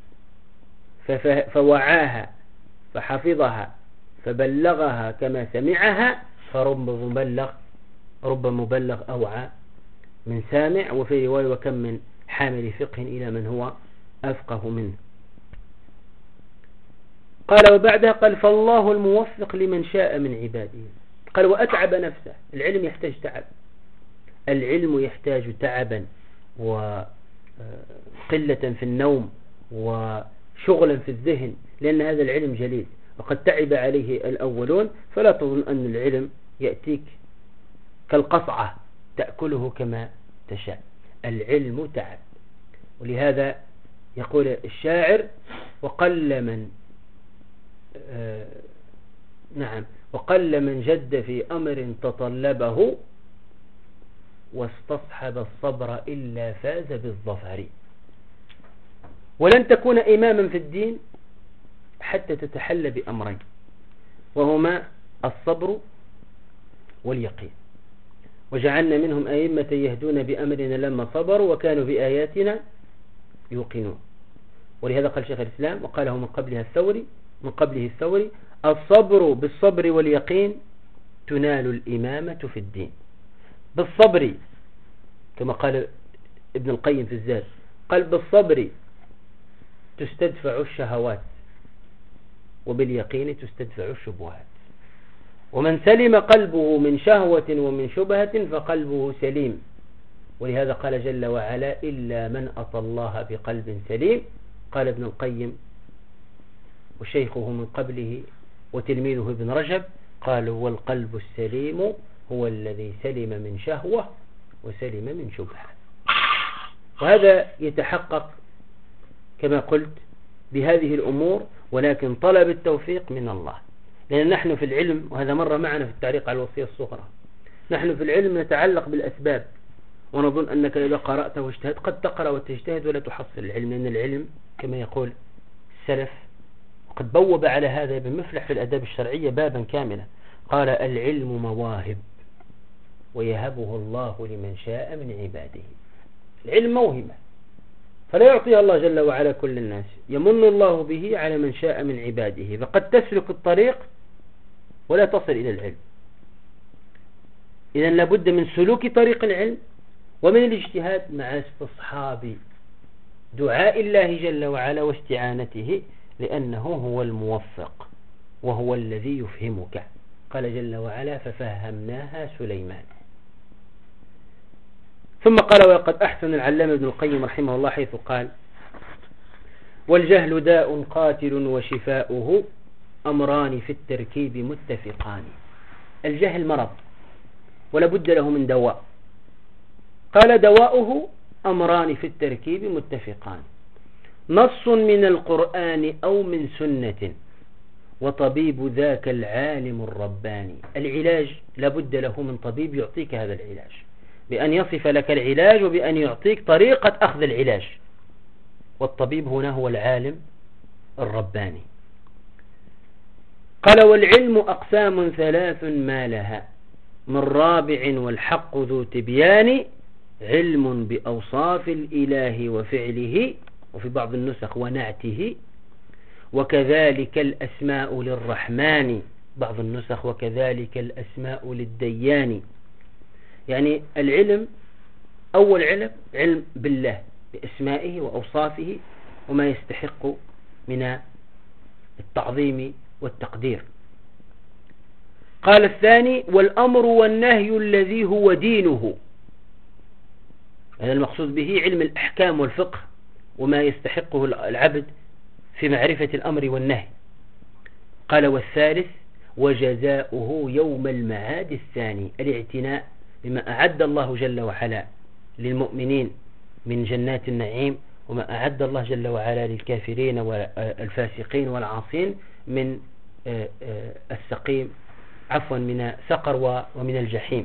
فوعاها فحفظها فبلغها كما سمعها، فرب مبلغ أوعى من سامع. وفي رواية: وكم من حامل فقه إلى من هو أفقه منه. قال وبعدها فالله الموفق لمن شاء من عباده. قال وأتعب نفسه. العلم يحتاج تعب، العلم يحتاج تعبا وقلة في النوم وشغلا في الذهن، لأن هذا العلم جليل وقد تعب عليه الأولون. فلا تظن أن العلم يأتيك كالقصعة تأكله كما تشاء، العلم تعب. ولهذا يقول الشاعر: وقل من جد في أمر تطلبه، واستصحب الصبر إلا فاز بالظفر. ولن تكون إماما في الدين حتى تتحلى بأمرين، وهما الصبر واليقين. وجعلنا منهم أئمة يهدون بأمرنا لما صبروا وكانوا بآياتنا يوقنون. ولهذا قال شيخ الإسلام وقاله من قبله الثوري: الصبر بالصبر واليقين تنال الإمامة في الدين. بالصبر كما قال ابن القيم في الزاد، قال: بالصبر تستدفع الشهوات، وباليقين تستدفع الشبهات. ومن سلم قلبه من شهوة ومن شبهة فقلبه سليم. ولهذا قال جل وعلا: إلا من أتى الله بقلب سليم. قال ابن القيم وشيخه من قبله وتلميذه ابن رجب، قالوا: والقلب السليم هو الذي سلم من شهوة وسلم من شبهة. وهذا يتحقق كما قلت بهذه الأمور، ولكن طلب التوفيق من الله. لأن نحن في العلم، وهذا مر معنا في التعليق على الوصية الصغرى، نحن في العلم نتعلق بالأسباب، ونظن أنك إذا قرأت واجتهد قد تقرأ وتجتهد ولا تحصل العلم، لأن العلم كما يقول السلف، وقد بوب على هذا ابن مفلح في الأداب الشرعية بابا كاملا، قال العلم مواهب ويهبه الله لمن شاء من عباده. العلم موهبة فلا يعطيها الله جل وعلا كل الناس، يمن الله به على من شاء من عباده، فقد تسلك الطريق ولا تصل إلى العلم. إذن لابد من سلوك طريق العلم ومن الاجتهاد مع استصحاب دعاء الله جل وعلا واستعانته، لأنه هو الموفق وهو الذي يفهمك. قال جل وعلا ففهمناها سليمان. ثم قال وقد أحسن العلامة ابن القيم رحمه الله حيث قال والجهل داء قاتل وشفاؤه أمران في التركيب متفقان. الجهل مرض ولا بد له من دواء، قال دواؤه أمران في التركيب متفقان، نص من القرآن أو من سنة وطبيب ذاك العالم الرباني. العلاج لابد له من طبيب يعطيك هذا العلاج، بأن يصف لك العلاج وبأن يعطيك طريقة أخذ العلاج، والطبيب هنا هو العالم الرباني. قال والعلم أقسام ثلاث ما لها من رابع والحق ذو تبيان، علم بأوصاف الإله وفعله، وفي بعض النسخ ونعته، وكذلك الأسماء للرحمن، بعض النسخ وكذلك الأسماء للديان. يعني العلم أول علم بالله بأسمائه وأوصافه وما يستحق من التعظيم والتقدير. قال الثاني والأمر والنهي الذي هو دينه، هذا المقصود به علم الأحكام والفقه وما يستحقه العبد في معرفة الأمر والنهي. قال والثالث وجزاؤه يوم المعاد الثاني، الاعتناء بما أعد الله جل وعلا للمؤمنين من جنات النعيم، وما أعد الله جل وعلا للكافرين والفاسقين والعاصين من السقيم من سقر ومن الجحيم.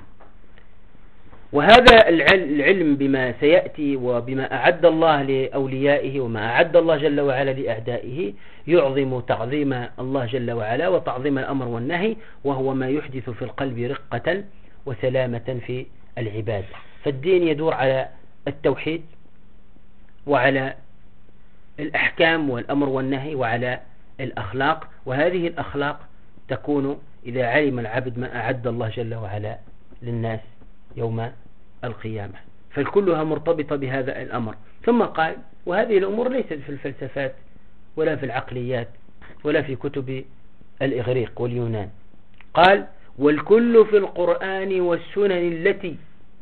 وهذا العلم بما سيأتي وبما أعد الله لأوليائه وما أعد الله جل وعلا لأعدائه يعظم تعظيم الله جل وعلا وتعظيم الأمر والنهي، وهو ما يحدث في القلب رقة وسلامة في العباد. فالدين يدور على التوحيد وعلى الأحكام والأمر والنهي وعلى الأخلاق، وهذه الأخلاق تكون إذا علم العبد ما أعد الله جل وعلا للناس يوم القيامة، فالكلها مرتبطة بهذا الأمر. ثم قال وهذه الأمور ليست في الفلسفات ولا في العقليات ولا في كتب الإغريق واليونان. قال والكل في القرآن والسنن التي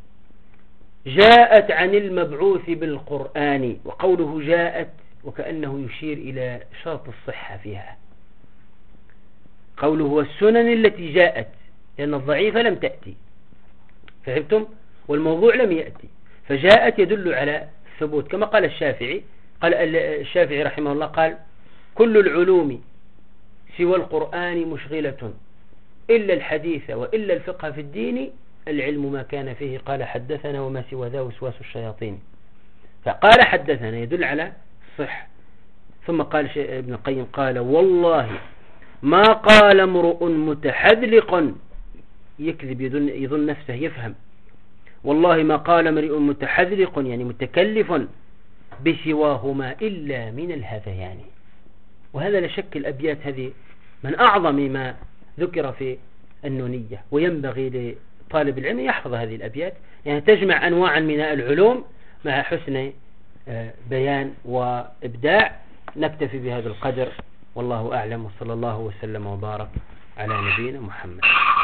جاءت عن المبعوث بالقرآن. وقوله جاءت وكأنه يشير إلى شرط الصحة فيها، قوله والسنن التي جاءت لأن الضعيفة لم تأتي، فهمتم؟ والموضوع لم يأتي، فجاءت يدل على الثبوت. كما قال الشافعي، قال الشافعي رحمه الله قال كل العلوم سوى القرآن مشغلة إلا الحديث وإلا الفقه في الدين، العلم ما كان فيه قال حدثنا وما سوى ذا وسواس الشياطين. فقال حدثنا يدل على الصح. ثم قال ابن القيم قال والله ما قال امرؤ متحذلق يكذب يظن نفسه يفهم، والله ما قال امرؤ متحذلق يعني متكلف بسواهما إلا من الهذيان. وهذا لا شك الأبيات هذه من أعظم ما ذكر في النونية، وينبغي لطالب العلم يحفظ هذه الأبيات، يعني تجمع أنواعا من العلوم مع حسن بيان وإبداع. نكتفي بهذا القدر والله أعلم، وصلى الله وسلم وبارك على نبينا محمد.